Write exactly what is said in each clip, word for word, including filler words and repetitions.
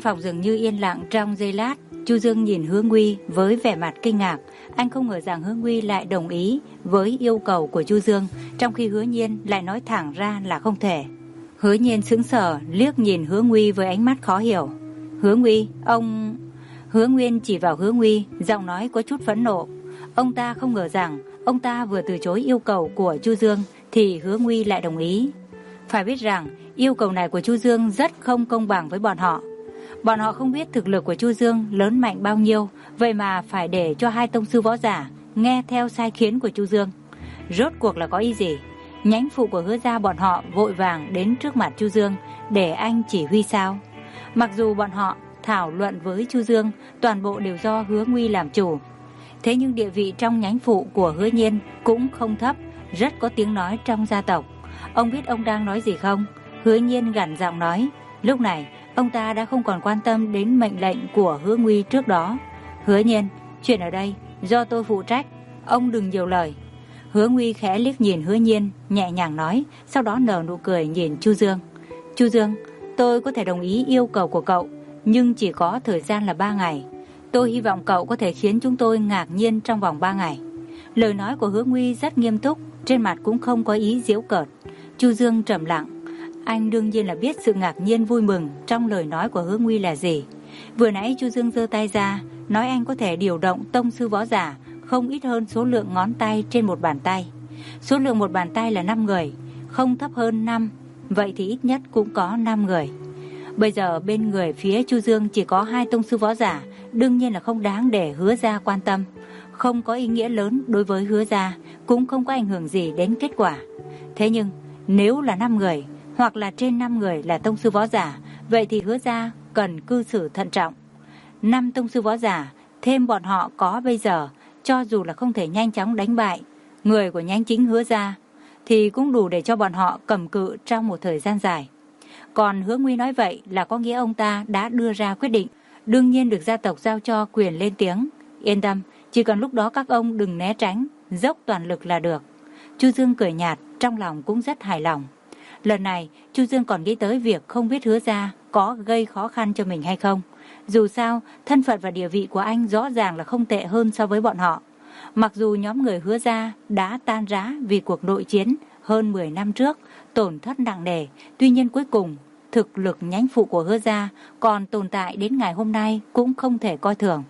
phòng dường như yên lặng trong giây lát. Chu Dương nhìn Hứa Nguy với vẻ mặt kinh ngạc. Anh không ngờ rằng Hứa Nguy lại đồng ý với yêu cầu của Chu Dương, trong khi Hứa Nhiên lại nói thẳng ra là không thể. Hứa Nhiên sững sờ liếc nhìn Hứa Nguy với ánh mắt khó hiểu. Hứa Nguy, ông... Hứa Nguyên chỉ vào Hứa Nguy, giọng nói có chút phẫn nộ. Ông ta không ngờ rằng ông ta vừa từ chối yêu cầu của Chu Dương thì Hứa Nguy lại đồng ý. Phải biết rằng yêu cầu này của Chu Dương rất không công bằng với bọn họ. Bọn họ không biết thực lực của Chu Dương lớn mạnh bao nhiêu, vậy mà phải để cho hai tông sư võ giả nghe theo sai khiến của Chu Dương. Rốt cuộc là có ý gì? Nhánh phụ của Hứa gia bọn họ vội vàng đến trước mặt Chu Dương để anh chỉ huy sao? Mặc dù bọn họ thảo luận với Chu Dương, toàn bộ đều do Hứa Nguy làm chủ. Thế nhưng địa vị trong nhánh phụ của Hứa Nhiên cũng không thấp, rất có tiếng nói trong gia tộc. Ông biết ông đang nói gì không? Hứa Nhiên gằn giọng nói. Lúc này ông ta đã không còn quan tâm đến mệnh lệnh của Hứa Nguy trước đó. Hứa Nhiên, chuyện ở đây do tôi phụ trách, ông đừng nhiều lời. Hứa Nguy khẽ liếc nhìn Hứa Nhiên, nhẹ nhàng nói, sau đó nở nụ cười nhìn Chu Dương. Chu Dương, tôi có thể đồng ý yêu cầu của cậu, nhưng chỉ có thời gian là ba ngày. Tôi hy vọng cậu có thể khiến chúng tôi ngạc nhiên trong vòng ba ngày. Lời nói của Hứa Nguy rất nghiêm túc, trên mặt cũng không có ý giễu cợt. Chu Dương trầm lặng. Anh đương nhiên là biết sự ngạc nhiên vui mừng trong lời nói của Hứa Nguy là gì. Vừa nãy Chu Dương giơ tay ra, nói anh có thể điều động tông sư võ giả không ít hơn số lượng ngón tay trên một bàn tay. Số lượng một bàn tay là năm người, không thấp hơn năm, vậy thì ít nhất cũng có năm người. Bây giờ bên người phía Chu Dương chỉ có hai tông sư võ giả, đương nhiên là không đáng để Hứa gia quan tâm. Không có ý nghĩa lớn đối với Hứa gia, cũng không có ảnh hưởng gì đến kết quả. Thế nhưng nếu là năm người hoặc là trên năm người là tông sư võ giả, vậy thì Hứa gia cần cư xử thận trọng. Năm tông sư võ giả thêm bọn họ có bây giờ, cho dù là không thể nhanh chóng đánh bại người của nhánh chính Hứa gia, thì cũng đủ để cho bọn họ cầm cự trong một thời gian dài. Còn Hứa Nguy nói vậy là có nghĩa ông ta đã đưa ra quyết định, đương nhiên được gia tộc giao cho quyền lên tiếng. Yên tâm, chỉ cần lúc đó các ông đừng né tránh, dốc toàn lực là được. Chu Dương cười nhạt, trong lòng cũng rất hài lòng. Lần này Chu Dương còn nghĩ tới việc không biết Hứa gia có gây khó khăn cho mình hay không. Dù sao thân phận và địa vị của anh rõ ràng là không tệ hơn so với bọn họ. Mặc dù nhóm người Hứa gia đã tan rã vì cuộc nội chiến hơn mười năm trước, tổn thất nặng nề, tuy nhiên cuối cùng thực lực nhánh phụ của Hứa gia còn tồn tại đến ngày hôm nay cũng không thể coi thường.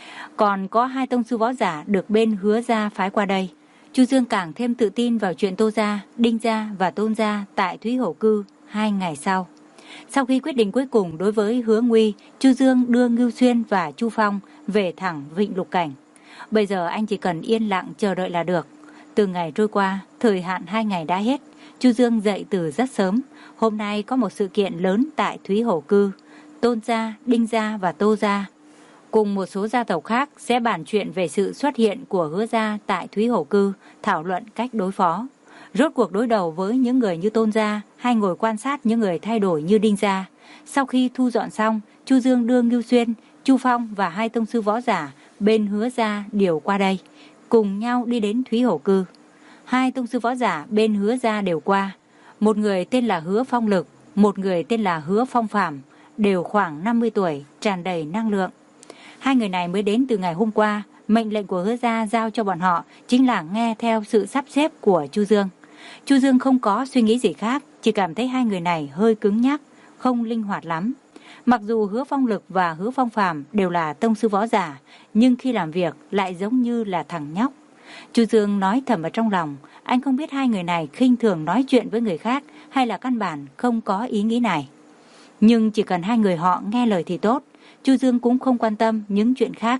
Còn có hai tông sư võ giả được bên Hứa gia phái qua đây. Chu Dương càng thêm tự tin vào chuyện Tô gia, Đinh gia và Tôn gia tại Thúy Hổ Cư hai ngày sau. Sau khi quyết định cuối cùng đối với Hứa Nguy, Chu Dương đưa Ngưu Xuyên và Chu Phong về thẳng Vịnh Lục Cảnh. Bây giờ anh chỉ cần yên lặng chờ đợi là được. Từ ngày trôi qua, thời hạn hai ngày đã hết. Chu Dương dậy từ rất sớm. Hôm nay có một sự kiện lớn tại Thúy Hổ Cư. Tôn gia, Đinh gia và Tô gia cùng một số gia tộc khác sẽ bàn chuyện về sự xuất hiện của Hứa gia tại Thúy Hổ Cư, thảo luận cách đối phó. Rốt cuộc đối đầu với những người như Tôn gia hay ngồi quan sát những người thay đổi như Đinh gia. Sau khi thu dọn xong, Chu Dương đưa Ngưu Xuyên, Chu Phong và hai tông sư võ giả bên Hứa gia điều qua đây, cùng nhau đi đến Thúy Hổ Cư. Hai tông sư võ giả bên Hứa gia đều qua. Một người tên là Hứa Phong Lực, một người tên là Hứa Phong Phàm, đều khoảng năm mươi tuổi, tràn đầy năng lượng. Hai người này mới đến từ ngày hôm qua, mệnh lệnh của Hứa gia giao cho bọn họ chính là nghe theo sự sắp xếp của Chu Dương. Chu Dương không có suy nghĩ gì khác, chỉ cảm thấy hai người này hơi cứng nhắc, không linh hoạt lắm. Mặc dù Hứa Phong Lực và Hứa Phong Phàm đều là tông sư võ giả, nhưng khi làm việc lại giống như là thằng nhóc. Chu Dương nói thầm ở trong lòng, anh không biết hai người này khinh thường nói chuyện với người khác hay là căn bản không có ý nghĩ này. Nhưng chỉ cần hai người họ nghe lời thì tốt, Chu Dương cũng không quan tâm những chuyện khác.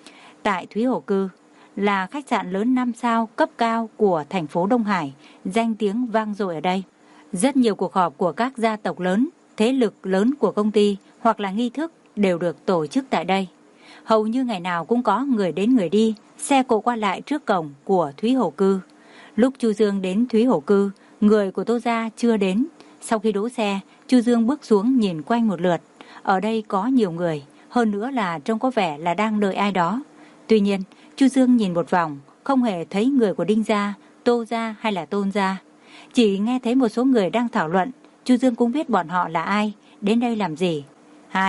Tại Thúy Hổ Cư là khách sạn lớn năm sao cấp cao của thành phố Đông Hải, danh tiếng vang dội ở đây. Rất nhiều cuộc họp của các gia tộc lớn, thế lực lớn của công ty hoặc là nghi thức đều được tổ chức tại đây. Hầu như ngày nào cũng có người đến người đi, xe cộ qua lại trước cổng của Thúy Hổ Cư. Lúc Chu Dương đến Thúy Hổ Cư, người của Tô gia chưa đến. Sau khi đỗ xe, Chu Dương bước xuống nhìn quanh một lượt. Ở đây có nhiều người, hơn nữa là trông có vẻ là đang đợi ai đó. Tuy nhiên, Chu Dương nhìn một vòng, không hề thấy người của Đinh gia, Tô gia hay là Tôn gia. Chỉ nghe thấy một số người đang thảo luận. Chu Dương cũng biết bọn họ là ai, đến đây làm gì. Hai,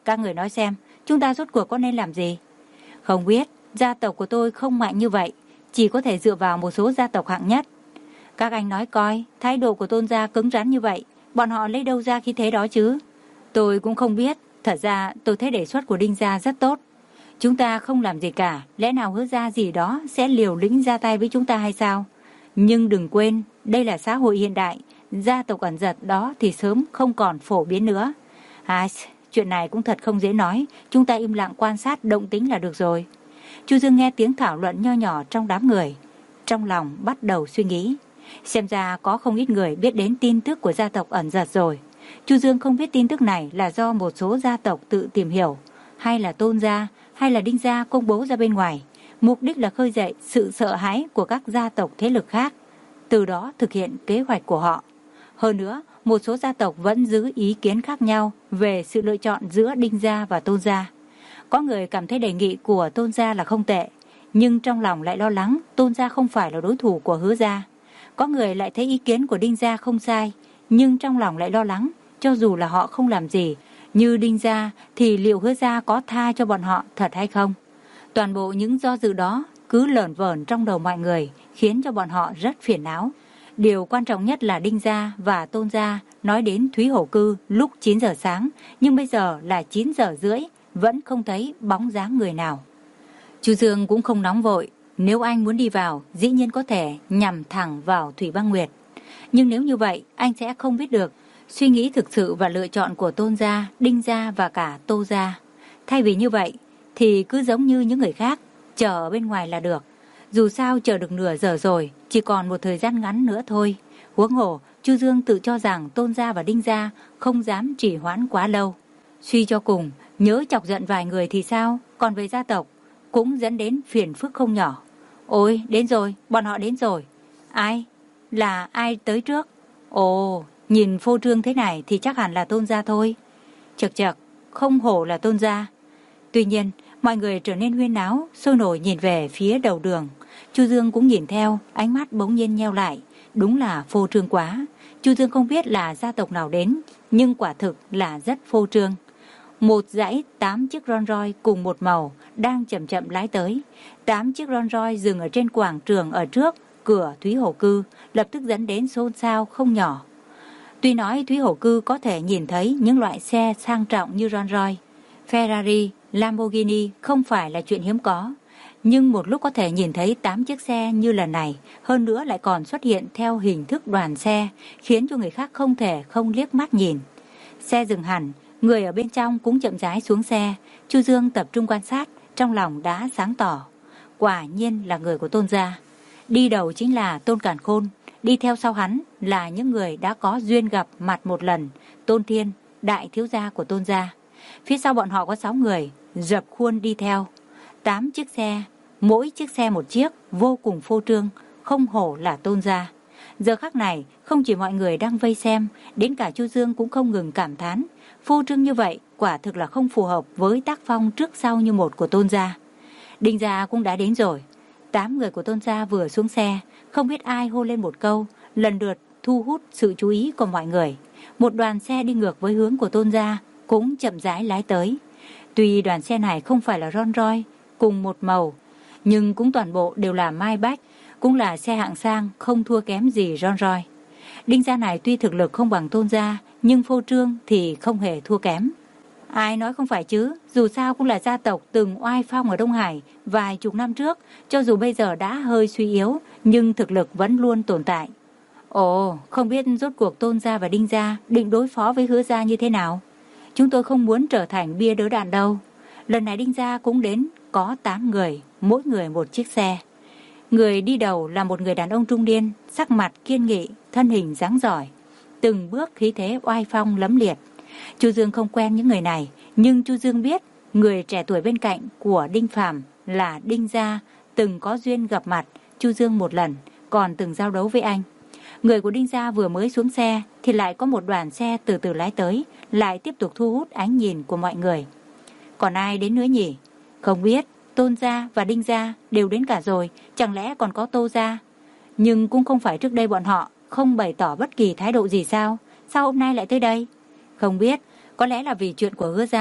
Các người nói xem, chúng ta rốt cuộc có nên làm gì? Không biết, gia tộc của tôi không mạnh như vậy, chỉ có thể dựa vào một số gia tộc hạng nhất. Các anh nói coi, thái độ của Tôn gia cứng rắn như vậy, bọn họ lấy đâu ra khí thế đó chứ? Tôi cũng không biết, thật ra tôi thấy đề xuất của Đinh gia rất tốt. Chúng ta không làm gì cả, lẽ nào Hứa gia gì đó sẽ liều lĩnh ra tay với chúng ta hay sao? Nhưng đừng quên, đây là xã hội hiện đại, gia tộc ẩn giật đó thì sớm không còn phổ biến nữa. À, chuyện này cũng thật không dễ nói, chúng ta im lặng quan sát động tĩnh là được rồi. Chu Dương nghe tiếng thảo luận nho nhỏ trong đám người, trong lòng bắt đầu suy nghĩ. Xem ra có không ít người biết đến tin tức của gia tộc ẩn giật rồi. Chu Dương không biết tin tức này là do một số gia tộc tự tìm hiểu, hay là Tôn gia, hay là Đinh gia công bố ra bên ngoài. Mục đích là khơi dậy sự sợ hãi của các gia tộc thế lực khác, từ đó thực hiện kế hoạch của họ. Hơn nữa, một số gia tộc vẫn giữ ý kiến khác nhau về sự lựa chọn giữa Đinh gia và Tôn gia. Có người cảm thấy đề nghị của Tôn gia là không tệ, nhưng trong lòng lại lo lắng Tôn gia không phải là đối thủ của Hứa gia. Có người lại thấy ý kiến của Đinh gia không sai, nhưng trong lòng lại lo lắng, cho dù là họ không làm gì như Đinh gia thì liệu Hứa gia có tha cho bọn họ thật hay không? Toàn bộ những do dự đó cứ lởn vởn trong đầu mọi người, khiến cho bọn họ rất phiền não. Điều quan trọng nhất là Đinh gia và Tôn gia nói đến Thúy Hổ Cư lúc chín giờ sáng, nhưng bây giờ là chín giờ rưỡi, vẫn không thấy bóng dáng người nào. Chu Dương cũng không nóng vội, nếu anh muốn đi vào, dĩ nhiên có thể nhằm thẳng vào Thủy Băng Nguyệt. Nhưng nếu như vậy, anh sẽ không biết được suy nghĩ thực sự và lựa chọn của Tôn gia, Đinh gia và cả Tô gia. Thay vì như vậy, thì cứ giống như những người khác, chờ ở bên ngoài là được. Dù sao chờ được nửa giờ rồi, chỉ còn một thời gian ngắn nữa thôi. Huống hồ, Chu Dương tự cho rằng Tôn gia và Đinh gia không dám trì hoãn quá lâu. Suy cho cùng, nhớ chọc giận vài người thì sao, còn về gia tộc, cũng dẫn đến phiền phức không nhỏ. Ôi, đến rồi, bọn họ đến rồi. Ai? Là ai tới trước? Ồ, nhìn phô trương thế này thì chắc hẳn là Tôn gia thôi. Chật chật, không hổ là Tôn gia. Tuy nhiên, mọi người trở nên huyên náo, sôi nổi nhìn về phía đầu đường. Chu Dương cũng nhìn theo, ánh mắt bỗng nhiên nheo lại. Đúng là phô trương quá. Chu Dương không biết là gia tộc nào đến, nhưng quả thực là rất phô trương. Một dãy tám chiếc Rolls Royce cùng một màu đang chậm chậm lái tới. Tám chiếc Rolls Royce dừng ở trên quảng trường ở trước cửa Thúy Hổ Cư, lập tức dẫn đến xôn xao không nhỏ. Tuy nói Thúy Hổ Cư có thể nhìn thấy những loại xe sang trọng như Rolls Royce, Ferrari, Lamborghini không phải là chuyện hiếm có, nhưng một lúc có thể nhìn thấy tám chiếc xe như lần này, hơn nữa lại còn xuất hiện theo hình thức đoàn xe, khiến cho người khác không thể không liếc mắt nhìn. Xe dừng hẳn, người ở bên trong cũng chậm rãi xuống xe. Chu Dương tập trung quan sát, trong lòng đã sáng tỏ. Quả nhiên là người của Tôn gia. Đi đầu chính là Tôn Càn Khôn, đi theo sau hắn là những người đã có duyên gặp mặt một lần, Tôn Thiên, đại thiếu gia của Tôn gia. Phía sau bọn họ có sáu người, dập khuôn đi theo. Tám chiếc xe, mỗi chiếc xe một chiếc, vô cùng phô trương, không hổ là Tôn gia. Giờ khắc này, không chỉ mọi người đang vây xem, đến cả Chu Dương cũng không ngừng cảm thán. Phô trương như vậy, quả thực là không phù hợp với tác phong trước sau như một của Tôn gia. Đinh gia cũng đã đến rồi. Tám người của Tôn gia vừa xuống xe, không biết ai hô lên một câu, lần lượt thu hút sự chú ý của mọi người. Một đoàn xe đi ngược với hướng của Tôn gia cũng chậm rãi lái tới. Tuy đoàn xe này không phải là Rolls Royce cùng một màu, nhưng cũng toàn bộ đều là Maybach, cũng là xe hạng sang, không thua kém gì Rolls Royce. Đinh gia này tuy thực lực không bằng Tôn gia, nhưng phô trương thì không hề thua kém. Ai nói không phải chứ, dù sao cũng là gia tộc từng oai phong ở Đông Hải vài chục năm trước, cho dù bây giờ đã hơi suy yếu, nhưng thực lực vẫn luôn tồn tại. Ồ, không biết rốt cuộc Tôn gia và Đinh gia định đối phó với Hứa gia như thế nào? Chúng tôi không muốn trở thành bia đỡ đạn đâu. Lần này Đinh gia cũng đến, có tám người, mỗi người một chiếc xe. Người đi đầu là một người đàn ông trung niên, sắc mặt kiên nghị, thân hình dáng giỏi, từng bước khí thế oai phong lẫm liệt. Chu Dương không quen những người này, nhưng Chu Dương biết người trẻ tuổi bên cạnh của Đinh Phàm là Đinh gia, từng có duyên gặp mặt Chu Dương một lần, còn từng giao đấu với anh. Người của Đinh gia vừa mới xuống xe thì lại có một đoàn xe từ từ lái tới, lại tiếp tục thu hút ánh nhìn của mọi người. Còn ai đến nữa nhỉ? Không biết. Tôn gia và Đinh gia đều đến cả rồi, chẳng lẽ còn có Tô gia? Nhưng cũng không phải trước đây bọn họ không bày tỏ bất kỳ thái độ gì sao? Sao hôm nay lại tới đây? Không biết, có lẽ là vì chuyện của Hứa gia,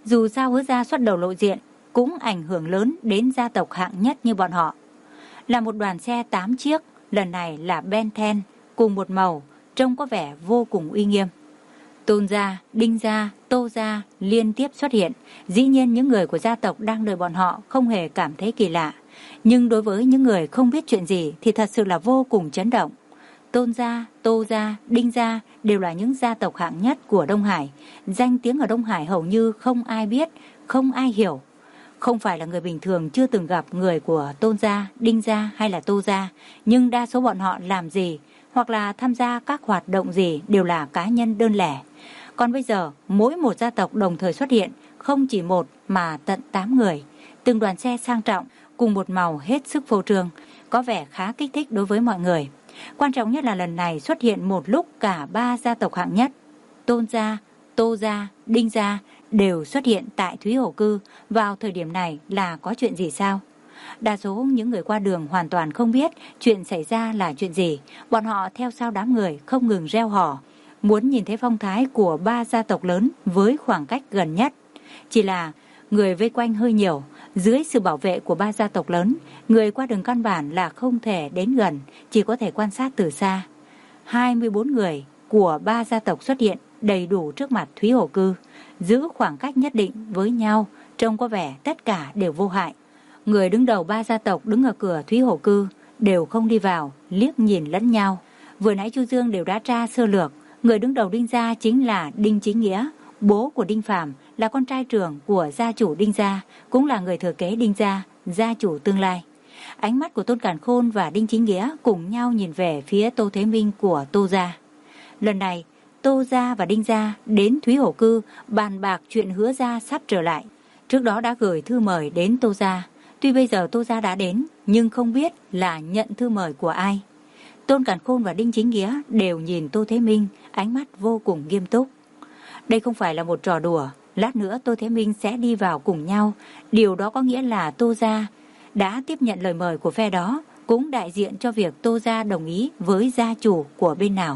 Dù sao Hứa gia xuất đầu lộ diện cũng ảnh hưởng lớn đến gia tộc hạng nhất như bọn họ. Là một đoàn xe tám chiếc, lần này là Bentley cùng một màu, trông có vẻ vô cùng uy nghiêm. Tôn gia, Đinh gia, Tô gia liên tiếp xuất hiện. Dĩ nhiên những người của gia tộc đang đợi bọn họ không hề cảm thấy kỳ lạ. Nhưng đối với những người không biết chuyện gì thì thật sự là vô cùng chấn động. Tôn gia, Tô gia, Đinh gia đều là những gia tộc hạng nhất của Đông Hải. Danh tiếng ở Đông Hải hầu như không ai biết, không ai hiểu. Không phải là người bình thường chưa từng gặp người của Tôn gia, Đinh gia hay là Tô gia, nhưng đa số bọn họ làm gì hoặc là tham gia các hoạt động gì đều là cá nhân đơn lẻ. Còn bây giờ, mỗi một gia tộc đồng thời xuất hiện, không chỉ một mà tận tám người. Từng đoàn xe sang trọng, cùng một màu hết sức phô trương, có vẻ khá kích thích đối với mọi người. Quan trọng nhất là lần này xuất hiện một lúc cả ba gia tộc hạng nhất. Tôn gia, Tô gia, Đinh gia đều xuất hiện tại Thúy Hổ Cư. Vào thời điểm này là có chuyện gì sao? Đa số những người qua đường hoàn toàn không biết chuyện xảy ra là chuyện gì. Bọn họ theo sau đám người không ngừng reo hò, muốn nhìn thấy phong thái của ba gia tộc lớn với khoảng cách gần nhất. Chỉ là người vây quanh hơi nhiều, dưới sự bảo vệ của ba gia tộc lớn, người qua đường căn bản là không thể đến gần, chỉ có thể quan sát từ xa. hai mươi bốn người của ba gia tộc xuất hiện đầy đủ trước mặt Thúy Hổ Cư, giữ khoảng cách nhất định với nhau, trông có vẻ tất cả đều vô hại. Người đứng đầu ba gia tộc đứng ở cửa Thúy Hổ Cư đều không đi vào, liếc nhìn lẫn nhau. Vừa nãy Chu Dương đều đã tra sơ lược, người đứng đầu Đinh gia chính là Đinh Chính Nghĩa, bố của Đinh Phàm, là con trai trưởng của gia chủ Đinh gia, cũng là người thừa kế Đinh gia, gia chủ tương lai. Ánh mắt của Tôn Càn Khôn và Đinh Chính Nghĩa cùng nhau nhìn về phía Tô Thế Minh của Tô gia. Lần này, Tô gia và Đinh gia đến Thúy Hổ Cư bàn bạc chuyện Hứa gia sắp trở lại. Trước đó đã gửi thư mời đến Tô gia. Tuy bây giờ Tô gia đã đến, nhưng không biết là nhận thư mời của ai. Tôn Càn Khôn và Đinh Chính Nghĩa đều nhìn Tô Thế Minh, ánh mắt vô cùng nghiêm túc. Đây không phải là một trò đùa, lát nữa Tô Thế Minh sẽ đi vào cùng nhau. Điều đó có nghĩa là Tô gia đã tiếp nhận lời mời của phe đó, cũng đại diện cho việc Tô gia đồng ý với gia chủ của bên nào.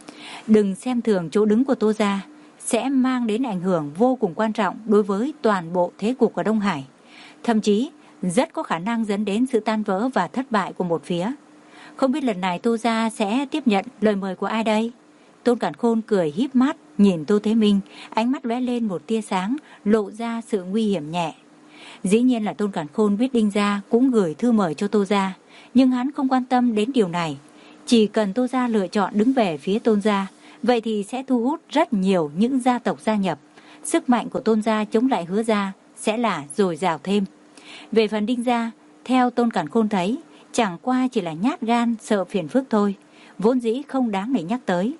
Đừng xem thường chỗ đứng của Tô gia, sẽ mang đến ảnh hưởng vô cùng quan trọng đối với toàn bộ thế cục ở Đông Hải. Thậm chí, rất có khả năng dẫn đến sự tan vỡ và thất bại của một phía. Không biết lần này Tô gia sẽ tiếp nhận lời mời của ai đây? Tôn Càn Khôn cười híp mắt nhìn Tô Thế Minh, ánh mắt lóe lên một tia sáng, lộ ra sự nguy hiểm nhẹ. Dĩ nhiên là Tôn Càn Khôn biết Đinh gia cũng gửi thư mời cho Tô gia, nhưng hắn không quan tâm đến điều này. Chỉ cần Tô gia lựa chọn đứng về phía Tôn gia, vậy thì sẽ thu hút rất nhiều những gia tộc gia nhập. Sức mạnh của Tôn gia chống lại Hứa gia sẽ là dồi dào thêm. Về phần Đinh gia, theo Tôn Càn Khôn thấy, chẳng qua chỉ là nhát gan sợ phiền phức thôi, vốn dĩ không đáng để nhắc tới.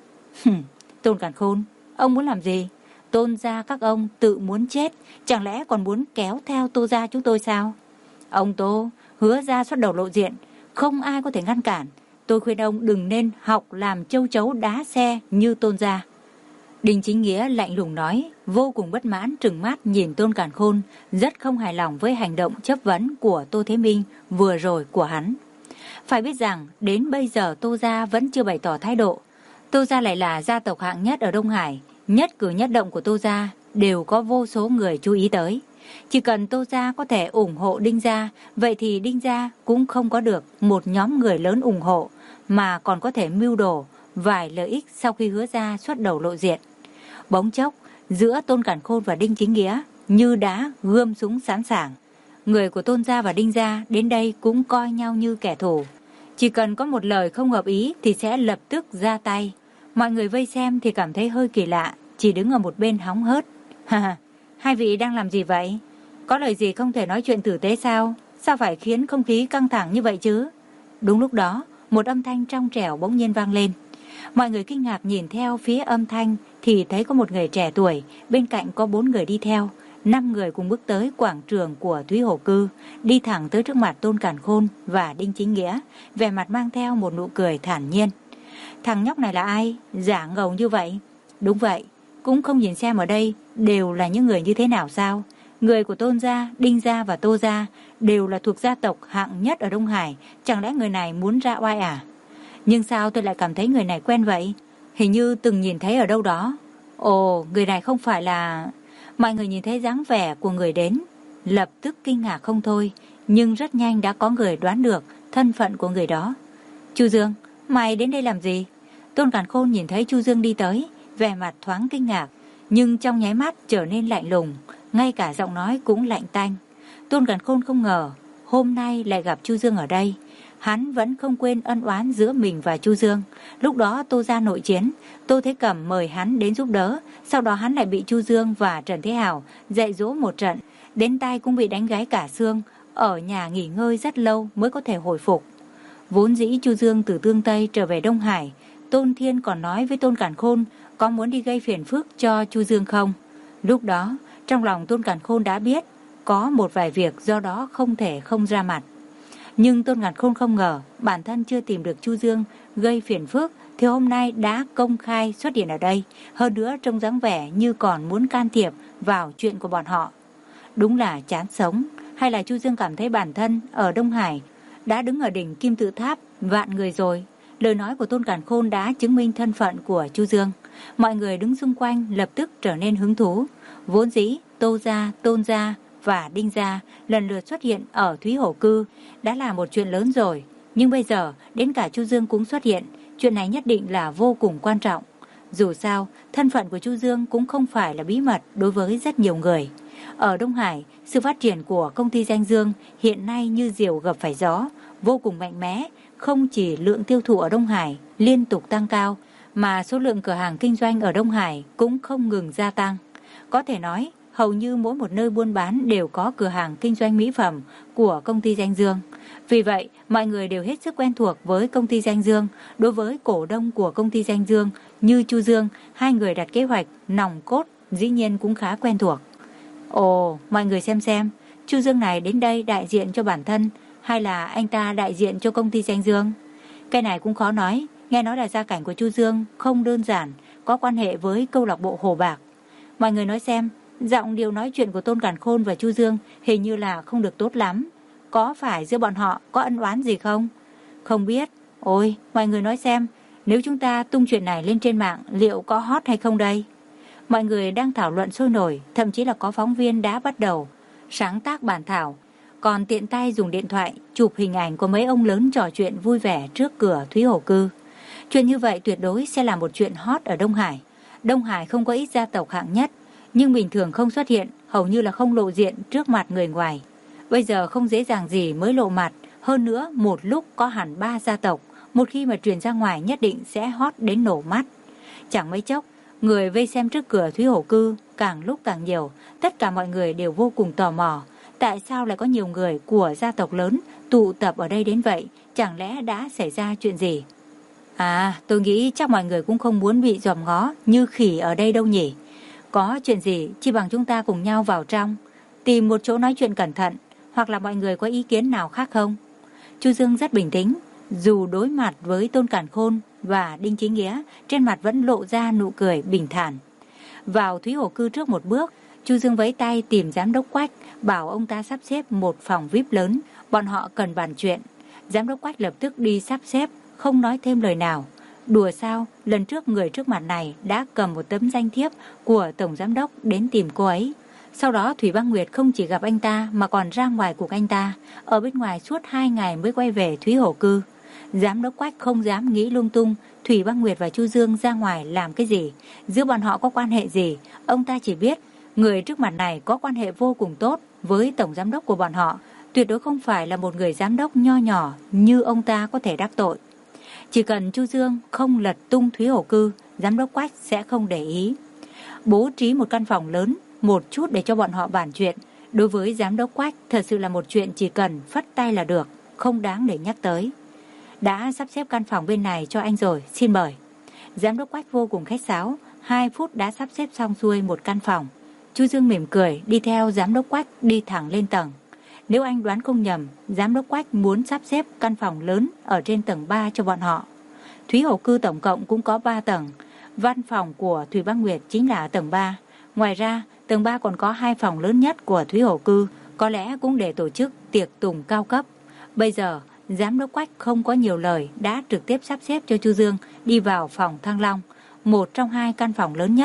Tôn Càn Khôn, ông muốn làm gì? Tôn gia các ông tự muốn chết, chẳng lẽ còn muốn kéo theo Tô gia chúng tôi sao? Ông Tô, Hứa gia xuất đầu lộ diện, không ai có thể ngăn cản. Tôi khuyên ông đừng nên học làm châu chấu đá xe như Tôn gia. Đinh Chính Nghĩa lạnh lùng nói, vô cùng bất mãn trừng mắt nhìn Tôn Càn Khôn, rất không hài lòng với hành động chấp vấn của Tô Thế Minh vừa rồi của hắn. Phải biết rằng, đến bây giờ Tô gia vẫn chưa bày tỏ thái độ. Tô gia lại là gia tộc hạng nhất ở Đông Hải, nhất cử nhất động của Tô gia đều có vô số người chú ý tới. Chỉ cần Tô gia có thể ủng hộ Đinh gia, vậy thì Đinh gia cũng không có được một nhóm người lớn ủng hộ, mà còn có thể mưu đồ vài lợi ích sau khi Hứa gia xuất đầu lộ diện. Bỗng chốc, giữa Tôn Càn Khôn và Đinh Chính Nghĩa như đã gươm súng sẵn sàng. Người của Tôn gia và Đinh gia đến đây cũng coi nhau như kẻ thù. Chỉ cần có một lời không hợp ý thì sẽ lập tức ra tay. Mọi người vây xem thì cảm thấy hơi kỳ lạ, chỉ đứng ở một bên hóng hớt. Ha, hai vị đang làm gì vậy? Có lời gì không thể nói chuyện tử tế sao? Sao phải khiến không khí căng thẳng như vậy chứ? Đúng lúc đó, một âm thanh trong trẻo bỗng nhiên vang lên. Mọi người kinh ngạc nhìn theo phía âm thanh thì thấy có một người trẻ tuổi, bên cạnh có bốn người đi theo. Năm người cùng bước tới quảng trường của Thúy Hổ Cư, đi thẳng tới trước mặt Tôn Càn Khôn và Đinh Chính Nghĩa, vẻ mặt mang theo một nụ cười thản nhiên. Thằng nhóc này là ai? Giả ngầu như vậy? Đúng vậy, cũng không nhìn xem ở đây đều là những người như thế nào sao? Người của Tôn gia, Đinh gia và Tô gia đều là thuộc gia tộc hạng nhất ở Đông Hải, chẳng lẽ người này muốn ra oai à? Nhưng sao tôi lại cảm thấy người này quen vậy? Hình như từng nhìn thấy ở đâu đó. Ồ, người này không phải là... Mọi người nhìn thấy dáng vẻ của người đến, lập tức kinh ngạc không thôi, nhưng rất nhanh đã có người đoán được thân phận của người đó. Chu Dương, mày đến đây làm gì? Tôn Càn Khôn nhìn thấy Chu Dương đi tới, vẻ mặt thoáng kinh ngạc, nhưng trong nháy mắt trở nên lạnh lùng, ngay cả giọng nói cũng lạnh tanh. Tôn Càn Khôn không ngờ hôm nay lại gặp Chu Dương ở đây. Hắn vẫn không quên ân oán giữa mình và Chu Dương. Lúc đó Tô gia nội chiến, Tô Thế Cẩm mời hắn đến giúp đỡ, sau đó hắn lại bị Chu Dương và Trần Thế Hào dạy dỗ một trận, đến tai cũng bị đánh gãy cả xương, ở nhà nghỉ ngơi rất lâu mới có thể hồi phục. Vốn dĩ Chu Dương từ Tương Tây trở về Đông Hải, Tôn Thiên còn nói với Tôn Càn Khôn có muốn đi gây phiền phức cho Chu Dương không. Lúc đó trong lòng Tôn Càn Khôn đã biết có một vài việc do đó không thể không ra mặt. Nhưng Tôn Càn Khôn không ngờ bản thân chưa tìm được Chu Dương gây phiền phức thì hôm nay đã công khai xuất hiện ở đây, hơn nữa trông dáng vẻ như còn muốn can thiệp vào chuyện của bọn họ. Đúng là chán sống. Hay là Chu Dương cảm thấy bản thân ở Đông Hải đã đứng ở đỉnh kim tự tháp vạn người rồi. Lời nói của Tôn Càn Khôn đã chứng minh thân phận của Chu Dương. Mọi người đứng xung quanh lập tức trở nên hứng thú. Vốn dĩ Tô gia, Tôn gia và Đinh gia lần lượt xuất hiện ở Thúy Hổ Cư đã là một chuyện lớn rồi, nhưng bây giờ đến cả Chu Dương cũng xuất hiện, chuyện này nhất định là vô cùng quan trọng. Dù sao, thân phận của Chu Dương cũng không phải là bí mật đối với rất nhiều người. Ở Đông Hải, sự phát triển của công ty Danh Dương hiện nay như diều gặp phải gió, vô cùng mạnh mẽ. Không chỉ lượng tiêu thụ ở Đông Hải liên tục tăng cao, mà số lượng cửa hàng kinh doanh ở Đông Hải cũng không ngừng gia tăng. Có thể nói, hầu như mỗi một nơi buôn bán đều có cửa hàng kinh doanh mỹ phẩm của công ty Danh Dương. Vì vậy, mọi người đều hết sức quen thuộc với công ty Danh Dương. Đối với cổ đông của công ty Danh Dương như Chu Dương, hai người đặt kế hoạch nòng cốt dĩ nhiên cũng khá quen thuộc. Ồ, mọi người xem xem, Chu Dương này đến đây đại diện cho bản thân hay là anh ta đại diện cho công ty Danh Dương? Cái này cũng khó nói, nghe nói là gia cảnh của Chu Dương không đơn giản, có quan hệ với câu lạc bộ Hồ Bạc. Mọi người nói xem, giọng điệu nói chuyện của Tôn Càn Khôn và Chu Dương hình như là không được tốt lắm. Có phải giữa bọn họ có ân oán gì không? Không biết. Ôi, mọi người nói xem, nếu chúng ta tung chuyện này lên trên mạng liệu có hot hay không đây? Mọi người đang thảo luận sôi nổi, thậm chí là có phóng viên đã bắt đầu sáng tác bản thảo, còn tiện tay dùng điện thoại chụp hình ảnh của mấy ông lớn trò chuyện vui vẻ trước cửa Thúy Hổ Cư. Chuyện như vậy tuyệt đối sẽ là một chuyện hot ở Đông Hải. Đông Hải không có ít gia tộc hạng nhất, nhưng bình thường không xuất hiện, hầu như là không lộ diện trước mặt người ngoài. Bây giờ không dễ dàng gì mới lộ mặt, hơn nữa một lúc có hẳn ba gia tộc, một khi mà truyền ra ngoài nhất định sẽ hot đến nổ mắt. Chẳng mấy chốc, người vây xem trước cửa Thúy Hổ Cư càng lúc càng nhiều, tất cả mọi người đều vô cùng tò mò. Tại sao lại có nhiều người của gia tộc lớn tụ tập ở đây đến vậy? Chẳng lẽ đã xảy ra chuyện gì? À, tôi nghĩ chắc mọi người cũng không muốn bị dòm ngó như khỉ ở đây đâu nhỉ. Có chuyện gì chỉ bằng chúng ta cùng nhau vào trong, tìm một chỗ nói chuyện cẩn thận, hoặc là mọi người có ý kiến nào khác không? Chu Dương rất bình tĩnh, dù đối mặt với Tôn Càn Khôn và Đinh Chí Nghĩa, trên mặt vẫn lộ ra nụ cười bình thản. Vào Thúy Hổ Cư trước một bước, Chu Dương vẫy tay tìm giám đốc Quách, bảo ông ta sắp xếp một phòng vi ai pi lớn, bọn họ cần bàn chuyện. Giám đốc Quách lập tức đi sắp xếp, không nói thêm lời nào. Đùa sao, lần trước người trước mặt này đã cầm một tấm danh thiếp của Tổng Giám đốc đến tìm cô ấy. Sau đó Thủy Băng Nguyệt không chỉ gặp anh ta mà còn ra ngoài cùng anh ta, ở bên ngoài suốt hai ngày mới quay về Thúy Hổ Cư. Giám đốc Quách không dám nghĩ lung tung Thủy Băng Nguyệt và Chu Dương ra ngoài làm cái gì, giữa bọn họ có quan hệ gì. Ông ta chỉ biết người trước mặt này có quan hệ vô cùng tốt với Tổng Giám đốc của bọn họ, tuyệt đối không phải là một người giám đốc nho nhỏ như ông ta có thể đắc tội. Chỉ cần Chu Dương không lật tung Thúy Hổ Cư, giám đốc Quách sẽ không để ý. Bố trí một căn phòng lớn một chút để cho bọn họ bàn chuyện, đối với giám đốc Quách thật sự là một chuyện chỉ cần phất tay là được, không đáng để nhắc tới. Đã sắp xếp căn phòng bên này cho anh rồi, xin mời. Giám đốc Quách vô cùng khách sáo, hai phút đã sắp xếp xong xuôi một căn phòng. Chu Dương mỉm cười đi theo giám đốc Quách đi thẳng lên tầng. Nếu anh đoán không nhầm, giám đốc Quách muốn sắp xếp căn phòng lớn ở trên tầng ba cho bọn họ. Thúy Hổ Cư tổng cộng cũng có ba tầng. Văn phòng của Thủy Băng Nguyệt chính là ở tầng ba. Ngoài ra, tầng ba còn có hai phòng lớn nhất của Thúy Hổ Cư, có lẽ cũng để tổ chức tiệc tùng cao cấp. Bây giờ, giám đốc Quách không có nhiều lời, đã trực tiếp sắp xếp cho Chu Dương đi vào phòng Thăng Long, một trong hai căn phòng lớn nhất.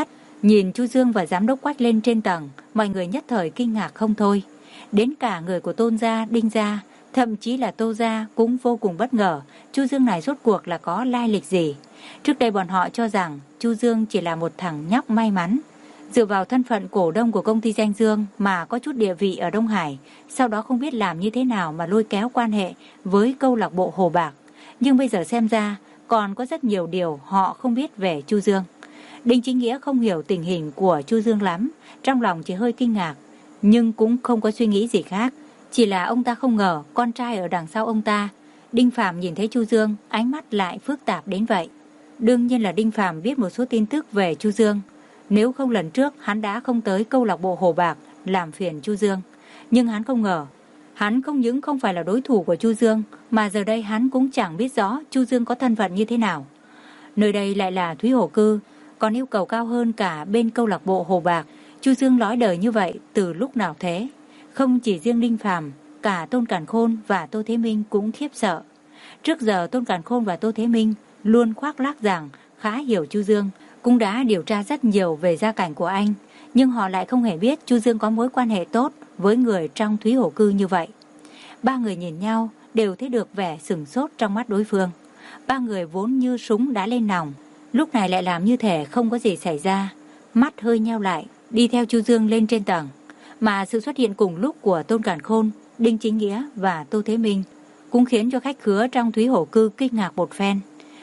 Nhìn Chu Dương và giám đốc Quách lên trên tầng, mọi người nhất thời kinh ngạc không thôi. Đến cả người của Tôn gia, Đinh gia, thậm chí là Tô gia cũng vô cùng bất ngờ Chu Dương này rốt cuộc là có lai lịch gì. Trước đây bọn họ cho rằng Chu Dương chỉ là một thằng nhóc may mắn, dựa vào thân phận cổ đông của công ty Danh Dương mà có chút địa vị ở Đông Hải, sau đó không biết làm như thế nào mà lôi kéo quan hệ với câu lạc bộ Hồ Bạc. Nhưng bây giờ xem ra còn có rất nhiều điều họ không biết về Chu Dương. Đinh Chính Nghĩa không hiểu tình hình của Chu Dương lắm, trong lòng chỉ hơi kinh ngạc, nhưng cũng không có suy nghĩ gì khác. Chỉ là ông ta không ngờ con trai ở đằng sau ông ta. Đinh Phàm nhìn thấy Chu Dương, ánh mắt lại phức tạp đến vậy. Đương nhiên là Đinh Phàm biết một số tin tức về Chu Dương. Nếu không lần trước hắn đã không tới câu lạc bộ Hồ Bạc làm phiền Chu Dương. Nhưng hắn không ngờ, hắn không những không phải là đối thủ của Chu Dương, mà giờ đây hắn cũng chẳng biết rõ Chu Dương có thân phận như thế nào. Nơi đây lại là Thúy Hổ Cư, còn yêu cầu cao hơn cả bên câu lạc bộ Hồ Bạc. Chu Dương lõi đời như vậy từ lúc nào thế? Không chỉ riêng Đinh Phàm, cả Tôn Càn Khôn và Tô Thế Minh cũng khiếp sợ. Trước giờ Tôn Càn Khôn và Tô Thế Minh luôn khoác lác rằng khá hiểu Chu Dương, cũng đã điều tra rất nhiều về gia cảnh của anh, nhưng họ lại không hề biết Chu Dương có mối quan hệ tốt với người trong Thúy Hổ Cư như vậy. Ba người nhìn nhau đều thấy được vẻ sửng sốt trong mắt đối phương. Ba người vốn như súng đã lên nòng, lúc này lại làm như thể không có gì xảy ra, mắt hơi nheo lại, đi theo Chu Dương lên trên tầng. Mà sự xuất hiện cùng lúc của Tôn Càn Khôn, Đinh Chính Nghĩa và Tô Thế Minh cũng khiến cho khách khứa trong Thúy Hổ Cư kinh ngạc một phen.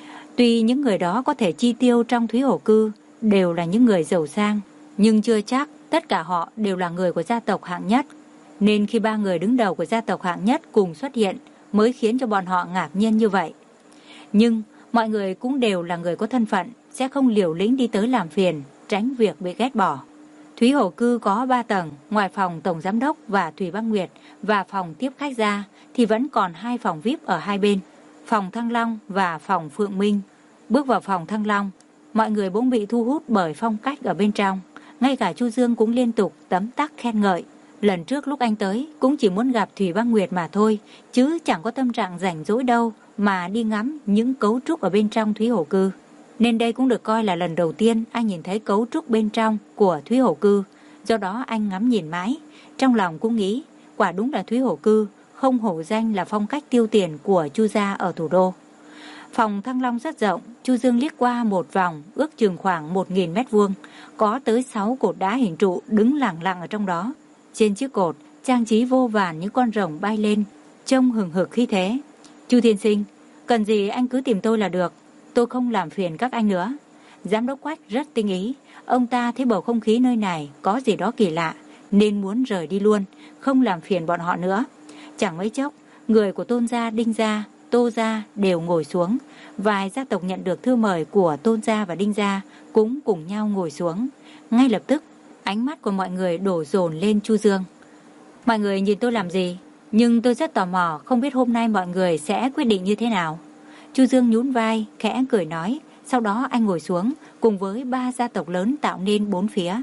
Tuy những người đó có thể chi tiêu trong Thúy Hổ Cư đều là những người giàu sang, nhưng chưa chắc tất cả họ đều là người của gia tộc hạng nhất. Nên khi ba người đứng đầu của gia tộc hạng nhất cùng xuất hiện mới khiến cho bọn họ ngạc nhiên như vậy. Nhưng mọi người cũng đều là người có thân phận, sẽ không liều lĩnh đi tới làm phiền, tránh việc bị ghét bỏ. Thúy Hổ Cư có ba tầng, ngoài phòng tổng giám đốc và Thủy Băng Nguyệt và phòng tiếp khách ra thì vẫn còn hai phòng vi ai pi ở hai bên, phòng Thăng Long và phòng Phượng Minh. Bước vào phòng Thăng Long, mọi người bỗng bị thu hút bởi phong cách ở bên trong. Ngay cả Chu Dương cũng liên tục tấm tắc khen ngợi. Lần trước lúc anh tới cũng chỉ muốn gặp Thủy Băng Nguyệt mà thôi, chứ chẳng có tâm trạng rảnh rỗi đâu mà đi ngắm những cấu trúc ở bên trong Thúy Hổ Cư. Nên đây cũng được coi là lần đầu tiên anh nhìn thấy cấu trúc bên trong của Thúy Hổ Cư. Do đó anh ngắm nhìn mãi, trong lòng cũng nghĩ quả đúng là Thúy Hổ Cư không hổ danh là phong cách tiêu tiền của Chu gia ở thủ đô. Phòng Thăng Long rất rộng, Chu Dương liếc qua một vòng ước chừng khoảng một nghìn mét vuông, có tới sáu cột đá hình trụ đứng lẳng lặng ở trong đó. Trên chiếc cột trang trí vô vàn những con rồng bay lên, trông hừng hực khí thế. Chu tiên sinh, cần gì anh cứ tìm tôi là được, tôi không làm phiền các anh nữa. Giám đốc Quách rất tinh ý, ông ta thấy bầu không khí nơi này có gì đó kỳ lạ nên muốn rời đi luôn, không làm phiền bọn họ nữa. Chẳng mấy chốc, người của Tôn gia, Đinh gia, Tô gia đều ngồi xuống. Vài gia tộc nhận được thư mời của Tôn gia và Đinh gia cũng cùng nhau ngồi xuống. Ngay lập tức, ánh mắt của mọi người đổ dồn lên Chu Dương. Mọi người nhìn tôi làm gì? Nhưng tôi rất tò mò, không biết hôm nay mọi người sẽ quyết định như thế nào. Chu Dương nhún vai, khẽ cười nói. Sau đó anh ngồi xuống, cùng với ba gia tộc lớn tạo nên bốn phía.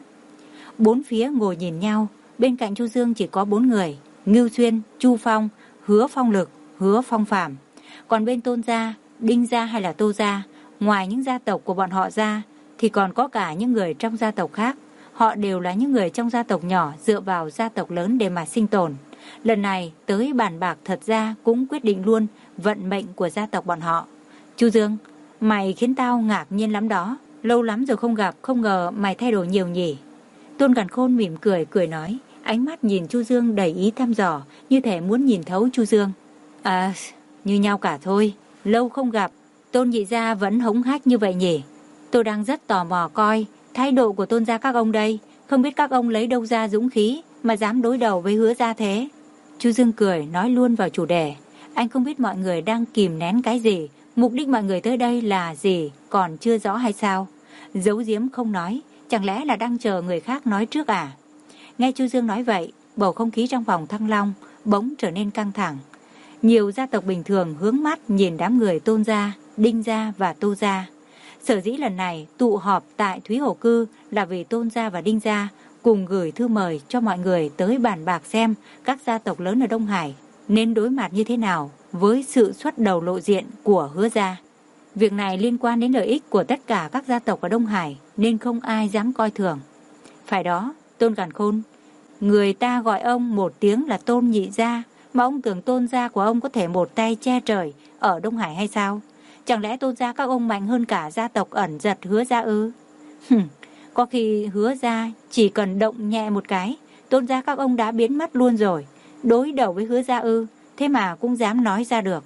Bốn phía ngồi nhìn nhau, bên cạnh Chu Dương chỉ có bốn người: Ngưu Xuyên, Chu Phong, Hứa Phong Lực, Hứa Phong Phạm. Còn bên Tôn gia, Đinh gia hay là Tô gia, ngoài những gia tộc của bọn họ ra thì còn có cả những người trong gia tộc khác. Họ đều là những người trong gia tộc nhỏ dựa vào gia tộc lớn để mà sinh tồn. Lần này tới bàn bạc thật ra cũng quyết định luôn vận mệnh của gia tộc bọn họ. Chu Dương, mày khiến tao ngạc nhiên lắm đó. Lâu lắm rồi không gặp, không ngờ mày thay đổi nhiều nhỉ. Tôn Càn Khôn mỉm cười, cười nói, ánh mắt nhìn Chu Dương đầy ý thăm dò, như thể muốn nhìn thấu Chu Dương. À, như nhau cả thôi. Lâu không gặp, Tôn nhị gia vẫn hống hách như vậy nhỉ. Tôi đang rất tò mò coi thái độ của Tôn gia các ông đây. Không biết các ông lấy đâu ra dũng khí mà dám đối đầu với Hứa gia thế. Chu Dương cười nói luôn vào chủ đề. Anh không biết mọi người đang kìm nén cái gì, mục đích mọi người tới đây là gì còn chưa rõ hay sao? Giấu giếm không nói, chẳng lẽ là đang chờ người khác nói trước à? Nghe Chu Dương nói vậy, bầu không khí trong phòng Thăng Long bỗng trở nên căng thẳng. Nhiều gia tộc bình thường hướng mắt nhìn đám người Tôn gia, Đinh gia và Tô gia. Sở dĩ lần này tụ họp tại Thúy Hổ Cư là vì Tôn gia và Đinh gia cùng gửi thư mời cho mọi người tới bàn bạc xem các gia tộc lớn ở Đông Hải nên đối mặt như thế nào với sự xuất đầu lộ diện của Hứa gia. Việc này liên quan đến lợi ích của tất cả các gia tộc ở Đông Hải nên không ai dám coi thường. Phải đó, Tôn Càn Khôn, người ta gọi ông một tiếng là Tôn nhị gia, mà ông tưởng Tôn gia của ông có thể một tay che trời ở Đông Hải hay sao? Chẳng lẽ Tôn gia các ông mạnh hơn cả gia tộc ẩn giật Hứa gia ư? Hừm, có khi Hứa gia chỉ cần động nhẹ một cái, Tôn gia các ông đã biến mất luôn rồi. Đối đầu với Hứa gia ư, thế mà cũng dám nói ra được.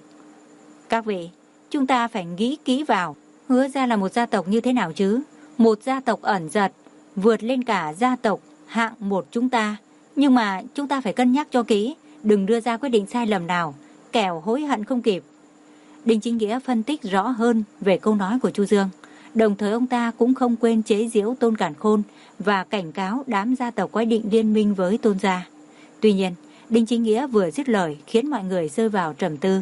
Các vị, chúng ta phải nghĩ kỹ vào, Hứa gia là một gia tộc như thế nào chứ? Một gia tộc ẩn giật, vượt lên cả gia tộc hạng một chúng ta. Nhưng mà chúng ta phải cân nhắc cho kỹ, đừng đưa ra quyết định sai lầm nào, kẻo hối hận không kịp. Đinh Chính Nghĩa phân tích rõ hơn về câu nói của Chu Dương. Đồng thời ông ta cũng không quên chế giễu Tôn Càn Khôn và cảnh cáo đám gia tộc có ý định liên minh với Tôn gia. Tuy nhiên, Đinh Chính Nghĩa vừa dứt lời khiến mọi người rơi vào trầm tư.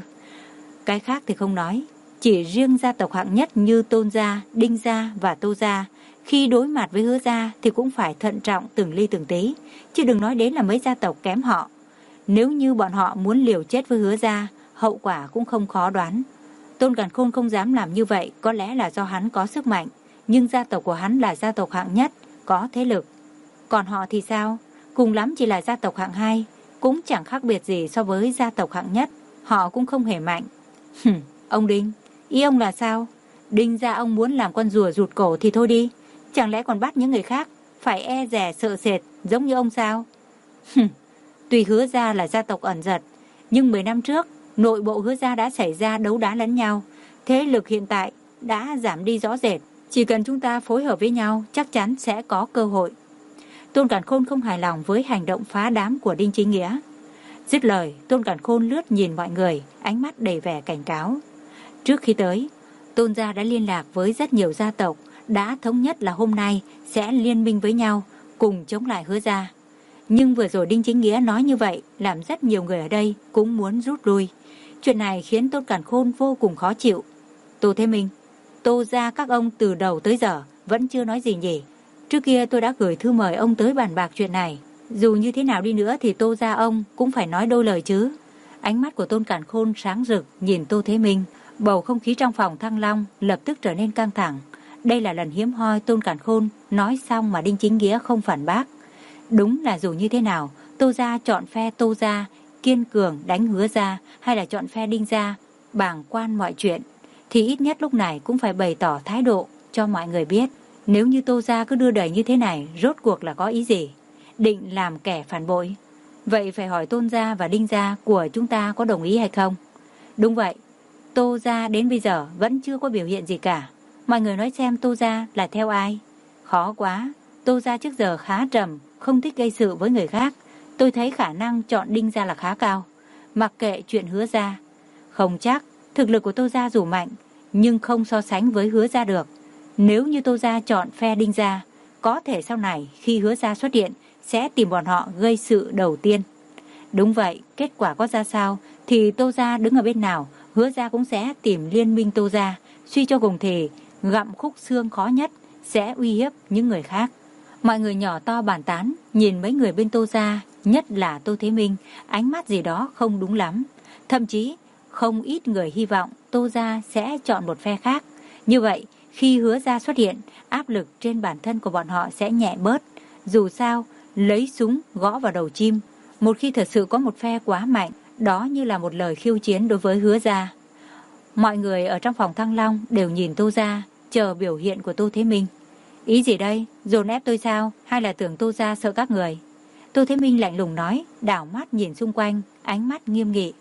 Cái khác thì không nói, chỉ riêng gia tộc hạng nhất như Tôn gia, Đinh gia và Tô gia, khi đối mặt với Hứa gia thì cũng phải thận trọng từng ly từng tí, chứ đừng nói đến là mấy gia tộc kém họ. Nếu như bọn họ muốn liều chết với Hứa gia, hậu quả cũng không khó đoán. Tôn Càn Khôn không dám làm như vậy có lẽ là do hắn có sức mạnh, nhưng gia tộc của hắn là gia tộc hạng nhất, có thế lực. Còn họ thì sao? Cùng lắm chỉ là gia tộc hạng hai, cũng chẳng khác biệt gì so với gia tộc hạng nhất, họ cũng không hề mạnh. Hừm, ông Đinh, ý ông là sao? Đinh gia ông muốn làm con rùa rụt cổ thì thôi đi, chẳng lẽ còn bắt những người khác phải e dè sợ sệt giống như ông sao? Hừm, tuy Hứa gia là gia tộc ẩn giật, nhưng mười năm trước nội bộ Hứa gia đã xảy ra đấu đá lẫn nhau, thế lực hiện tại đã giảm đi rõ rệt, chỉ cần chúng ta phối hợp với nhau chắc chắn sẽ có cơ hội. Tôn Càn Khôn không hài lòng với hành động phá đám của Đinh Chính Nghĩa. Dứt lời, Tôn Càn Khôn lướt nhìn mọi người, ánh mắt đầy vẻ cảnh cáo. Trước khi tới, Tôn gia đã liên lạc với rất nhiều gia tộc, đã thống nhất là hôm nay sẽ liên minh với nhau, cùng chống lại Hứa gia. Nhưng vừa rồi Đinh Chính Nghĩa nói như vậy, làm rất nhiều người ở đây cũng muốn rút lui. Chuyện này khiến Tôn Càn Khôn vô cùng khó chịu. Tô Thế Minh, Tô gia các ông từ đầu tới giờ vẫn chưa nói gì nhỉ? Trước kia tôi đã gửi thư mời ông tới bàn bạc chuyện này. Dù như thế nào đi nữa thì Tô gia ông cũng phải nói đôi lời chứ. Ánh mắt của Tôn Càn Khôn sáng rực nhìn Tô Thế Minh. Bầu không khí trong phòng Thăng Long lập tức trở nên căng thẳng. Đây là lần hiếm hoi Tôn Càn Khôn nói xong mà Đinh Chính Nghĩa không phản bác. Đúng là dù như thế nào, Tô gia chọn phe Tô gia, kiên cường đánh Hứa gia, hay là chọn phe Đinh gia, bàng quan mọi chuyện, thì ít nhất lúc này cũng phải bày tỏ thái độ cho mọi người biết. Nếu như Tô gia cứ đưa đẩy như thế này, rốt cuộc là có ý gì? Định làm kẻ phản bội? Vậy phải hỏi Tôn gia và Đinh gia của chúng ta có đồng ý hay không? Đúng vậy, Tô gia đến bây giờ vẫn chưa có biểu hiện gì cả. Mọi người nói xem Tô gia là theo ai? Khó quá, Tô gia trước giờ khá trầm, không thích gây sự với người khác. Tôi thấy khả năng chọn Đinh gia là khá cao. Mặc kệ chuyện Hứa gia, không chắc, thực lực của Tô gia dù mạnh, nhưng không so sánh với Hứa gia được. Nếu như Tô gia chọn phe Đinh gia, có thể sau này khi Hứa gia xuất hiện sẽ tìm bọn họ gây sự đầu tiên. Đúng vậy, kết quả có ra sao thì Tô gia đứng ở bên nào, Hứa gia cũng sẽ tìm liên minh Tô gia. Suy cho cùng thì gặm khúc xương khó nhất sẽ uy hiếp những người khác. Mọi người nhỏ to bàn tán, nhìn mấy người bên Tô gia, nhất là Tô Thế Minh, ánh mắt gì đó không đúng lắm. Thậm chí không ít người hy vọng Tô gia sẽ chọn một phe khác. Như vậy, khi Hứa gia xuất hiện, áp lực trên bản thân của bọn họ sẽ nhẹ bớt. Dù sao, lấy súng gõ vào đầu chim, một khi thật sự có một phe quá mạnh, đó như là một lời khiêu chiến đối với Hứa gia. Mọi người ở trong phòng Thăng Long đều nhìn Tô gia, chờ biểu hiện của Tô Thế Minh. Ý gì đây? Dồn ép tôi sao? Hay là tưởng Tô gia sợ các người? Tô Thế Minh lạnh lùng nói, đảo mắt nhìn xung quanh, ánh mắt nghiêm nghị.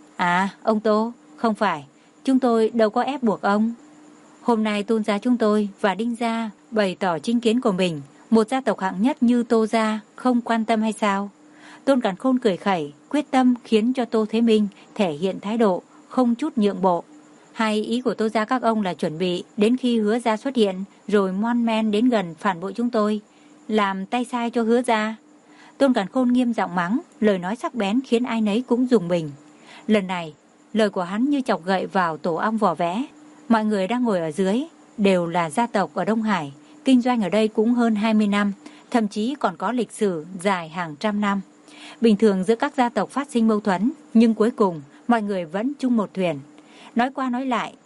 À, ông Tô, không phải, chúng tôi đâu có ép buộc ông. Hôm nay Tôn gia chúng tôi và Đinh gia bày tỏ chính kiến của mình, một gia tộc hạng nhất như Tô gia không quan tâm hay sao? Tôn Càn Khôn cười khẩy, quyết tâm khiến cho Tô Thế Minh thể hiện thái độ, không chút nhượng bộ. Hay ý của Tô gia các ông là chuẩn bị đến khi Hứa gia xuất hiện rồi mon men đến gần phản bội chúng tôi, làm tay sai cho Hứa gia? Tôn Càn Khôn nghiêm giọng mắng, lời nói sắc bén khiến ai nấy cũng rùng mình. Lần này, lời của hắn như chọc gậy vào tổ ong vỏ vẽ. Mọi người đang ngồi ở dưới đều là gia tộc ở Đông Hải, kinh doanh ở đây cũng hơn hai mươi năm, thậm chí còn có lịch sử dài hàng trăm năm. Bình thường giữa các gia tộc phát sinh mâu thuẫn, nhưng cuối cùng mọi người vẫn chung một thuyền. Nói qua nói lại,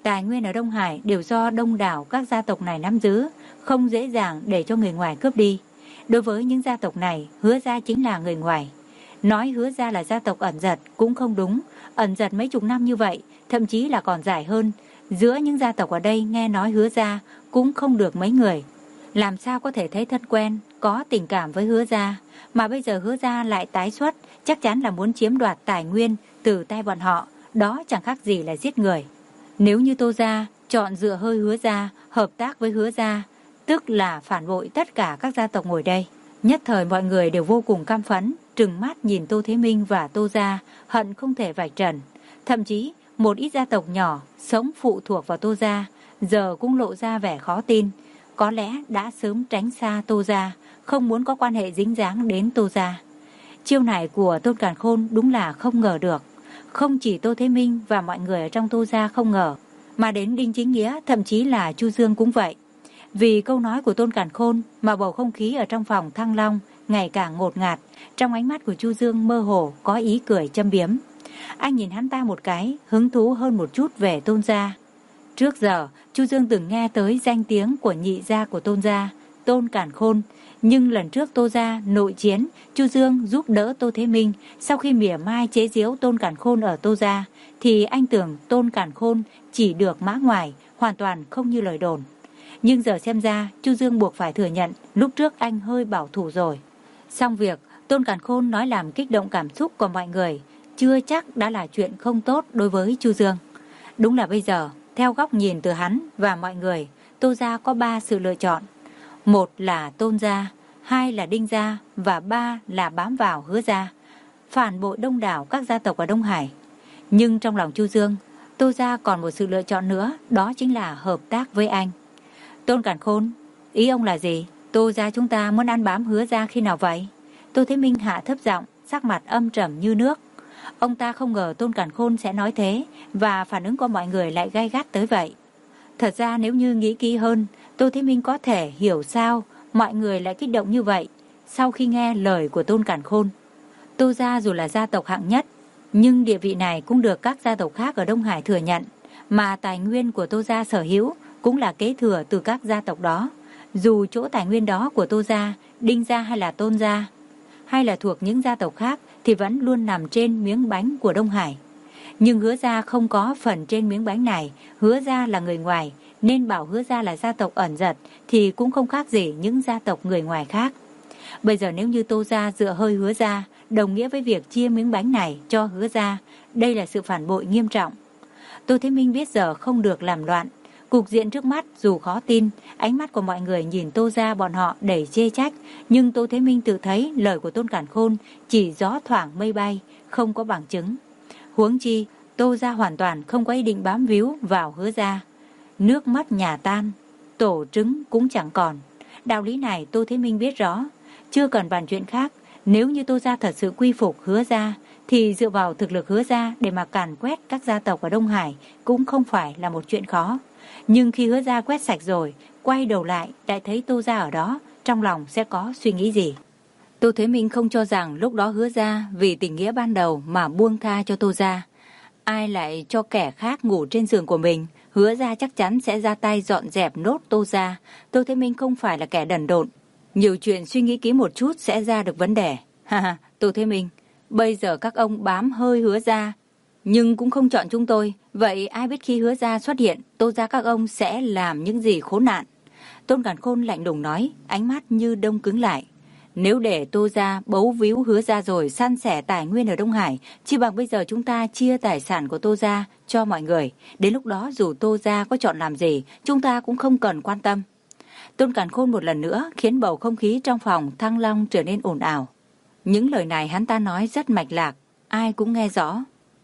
Tài nguyên ở Đông Hải đều do đông đảo các gia tộc này nắm giữ, không dễ dàng để cho người ngoài cướp đi. Đối với những gia tộc này, Hứa gia chính là người ngoài. Nói Hứa gia là gia tộc ẩn giật cũng không đúng, ẩn giật mấy chục năm như vậy, thậm chí là còn dài hơn. Giữa những gia tộc ở đây nghe nói Hứa gia cũng không được mấy người. Làm sao có thể thấy thân quen, có tình cảm với Hứa gia, mà bây giờ Hứa gia lại tái xuất, chắc chắn là muốn chiếm đoạt tài nguyên từ tay bọn họ, đó chẳng khác gì là giết người. Nếu như Tô gia chọn dựa hơi Hứa gia, hợp tác với Hứa gia, tức là phản bội tất cả các gia tộc ngồi đây. Nhất thời mọi người đều vô cùng căm phẫn, trừng mắt nhìn Tô Thế Minh và Tô gia, hận không thể vạch trần. Thậm chí một ít gia tộc nhỏ sống phụ thuộc vào Tô gia, giờ cũng lộ ra vẻ khó tin, có lẽ đã sớm tránh xa Tô gia, không muốn có quan hệ dính dáng đến Tô gia. Chiêu này của Tôn Càn Khôn đúng là không ngờ được. Không chỉ Tô Thế Minh và mọi người ở trong Tô gia không ngờ, mà đến Đinh Chính Nghĩa, thậm chí là Chu Dương cũng vậy. Vì câu nói của Tôn Càn Khôn mà bầu không khí ở trong phòng Thăng Long ngày càng ngột ngạt. Trong ánh mắt của Chu Dương mơ hồ có ý cười châm biếm. Anh nhìn hắn ta một cái, hứng thú hơn một chút về Tôn gia. Trước giờ Chu Dương từng nghe tới danh tiếng của nhị gia của Tôn gia, Tôn Càn Khôn. Nhưng lần trước Tô gia nội chiến, Chu Dương giúp đỡ Tô Thế Minh. Sau khi mỉa mai chế giễu Tôn Càn Khôn ở Tô gia, thì anh tưởng Tôn Càn Khôn chỉ được mã ngoài, hoàn toàn không như lời đồn. Nhưng giờ xem ra, Chu Dương buộc phải thừa nhận lúc trước anh hơi bảo thủ rồi. Xong việc, Tôn Càn Khôn nói làm kích động cảm xúc của mọi người, chưa chắc đã là chuyện không tốt đối với Chu Dương. Đúng là bây giờ, theo góc nhìn từ hắn và mọi người, Tô gia có ba sự lựa chọn. Một là Tôn gia, hai là Đinh gia và ba là bám vào Hứa gia, phản bội đông đảo các gia tộc ở Đông Hải. Nhưng trong lòng Chu Dương, Tô gia còn một sự lựa chọn nữa, đó chính là hợp tác với anh. Tôn Càn Khôn, ý ông là gì? Tô gia chúng ta muốn ăn bám Hứa gia khi nào vậy? Tô Thế Minh hạ thấp giọng, sắc mặt âm trầm như nước. Ông ta không ngờ Tôn Càn Khôn sẽ nói thế, và phản ứng của mọi người lại gay gắt tới vậy. Thật ra nếu như nghĩ kỹ hơn, Tô Thế Minh có thể hiểu sao mọi người lại kích động như vậy sau khi nghe lời của Tôn Càn Khôn. Tô gia dù là gia tộc hạng nhất, nhưng địa vị này cũng được các gia tộc khác ở Đông Hải thừa nhận, mà tài nguyên của Tô gia sở hữu cũng là kế thừa từ các gia tộc đó. Dù chỗ tài nguyên đó của Tô gia, Đinh gia hay là Tôn gia, hay là thuộc những gia tộc khác, thì vẫn luôn nằm trên miếng bánh của Đông Hải. Nhưng Hứa gia không có phần trên miếng bánh này. Hứa gia là người ngoài, nên bảo Hứa gia là gia tộc ẩn giật thì cũng không khác gì những gia tộc người ngoài khác. Bây giờ nếu như Tô gia dựa hơi Hứa gia, đồng nghĩa với việc chia miếng bánh này cho Hứa gia. Đây là sự phản bội nghiêm trọng. Tô Thế Minh biết giờ không được làm loạn. Cục diện trước mắt dù khó tin, ánh mắt của mọi người nhìn Tô gia bọn họ đầy chê trách, nhưng Tô Thế Minh tự thấy lời của Tôn Càn Khôn chỉ gió thoảng mây bay, không có bằng chứng. Huống chi, Tô gia hoàn toàn không có ý định bám víu vào Hứa gia. Nước mất nhà tan, tổ trứng cũng chẳng còn. Đạo lý này Tô Thế Minh biết rõ. Chưa cần bàn chuyện khác, nếu như Tô gia thật sự quy phục Hứa gia, thì dựa vào thực lực Hứa gia để mà càn quét các gia tộc ở Đông Hải cũng không phải là một chuyện khó. Nhưng khi Hứa gia quét sạch rồi, quay đầu lại lại thấy Tô gia ở đó, trong lòng sẽ có suy nghĩ gì? Tô Thế Minh không cho rằng lúc đó Hứa gia vì tình nghĩa ban đầu mà buông tha cho Tô gia. Ai lại cho kẻ khác ngủ trên giường của mình, Hứa gia chắc chắn sẽ ra tay dọn dẹp nốt Tô gia. Tô Thế Minh không phải là kẻ đần độn, nhiều chuyện suy nghĩ kỹ một chút sẽ ra được vấn đề. Ha ha, Tô Thế Minh, bây giờ các ông bám hơi Hứa gia, nhưng cũng không chọn chúng tôi. Vậy ai biết khi Hứa gia xuất hiện, Tô gia các ông sẽ làm những gì khốn nạn? Tôn Càn Khôn lạnh lùng nói, ánh mắt như đông cứng lại. Nếu để Tô gia bấu víu Hứa gia rồi san sẻ tài nguyên ở Đông Hải, chỉ bằng bây giờ chúng ta chia tài sản của Tô gia cho mọi người. Đến lúc đó dù Tô gia có chọn làm gì, chúng ta cũng không cần quan tâm. Tôn Càn Khôn một lần nữa khiến bầu không khí trong phòng Thăng Long trở nên ồn ào. Những lời này hắn ta nói rất mạch lạc, ai cũng nghe rõ.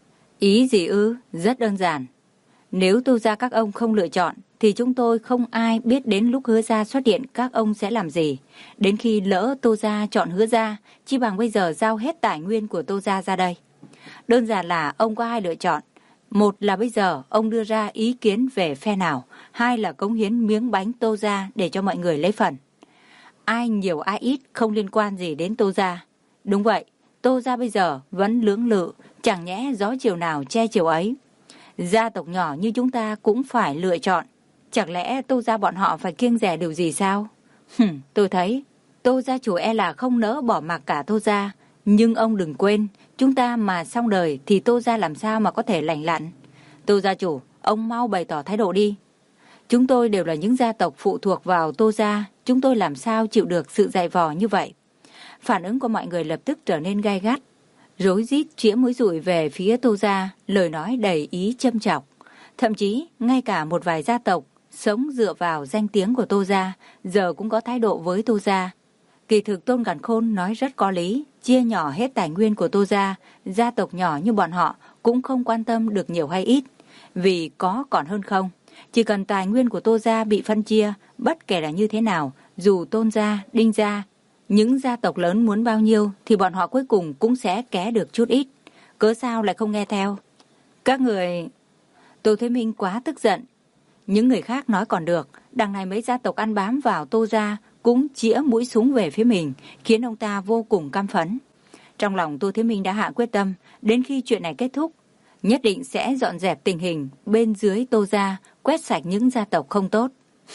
Ý gì ư? Rất đơn giản. Nếu Tô gia các ông không lựa chọn, thì chúng tôi không ai biết đến lúc Hứa gia xuất hiện các ông sẽ làm gì. Đến khi lỡ Tô gia chọn Hứa gia, chi bằng bây giờ giao hết tài nguyên của Tô gia ra đây. Đơn giản là ông có hai lựa chọn. Một là bây giờ ông đưa ra ý kiến về phe nào, hai là cống hiến miếng bánh Tô gia để cho mọi người lấy phần. Ai nhiều ai ít không liên quan gì đến Tô gia. Đúng vậy, Tô gia bây giờ vẫn lưỡng lự, chẳng nhẽ gió chiều nào che chiều ấy. Gia tộc nhỏ như chúng ta cũng phải lựa chọn. Chẳng lẽ Tô gia bọn họ phải kiêng dè điều gì sao? Hừm, tôi thấy Tô gia chủ e là không nỡ bỏ mặc cả Tô gia. Nhưng ông đừng quên, chúng ta mà xong đời thì Tô gia làm sao mà có thể lành lặn. Tô gia chủ, ông mau bày tỏ thái độ đi. Chúng tôi đều là những gia tộc phụ thuộc vào Tô gia, chúng tôi làm sao chịu được sự dày vò như vậy. Phản ứng của mọi người lập tức trở nên gay gắt, rối rít chĩa mũi dùi về phía Tô gia, lời nói đầy ý châm chọc. Thậm chí, ngay cả một vài gia tộc sống dựa vào danh tiếng của Tô gia, giờ cũng có thái độ với Tô gia. Kỳ thực Tôn Càn Khôn nói rất có lý, chia nhỏ hết tài nguyên của Tô gia, gia tộc nhỏ như bọn họ cũng không quan tâm được nhiều hay ít, vì có còn hơn không. Chỉ cần tài nguyên của Tô gia bị phân chia, bất kể là như thế nào, dù Tôn gia, Đinh gia, những gia tộc lớn muốn bao nhiêu thì bọn họ cuối cùng cũng sẽ ké được chút ít. Cớ sao lại không nghe theo? Các người... Tô Thế Minh quá tức giận. Những người khác nói còn được, đằng này mấy gia tộc ăn bám vào Tô gia cũng chĩa mũi súng về phía mình, khiến ông ta vô cùng căm phẫn. Trong lòng Tô Thế Minh đã hạ quyết tâm, đến khi chuyện này kết thúc, nhất định sẽ dọn dẹp tình hình bên dưới Tô gia, quét sạch những gia tộc không tốt.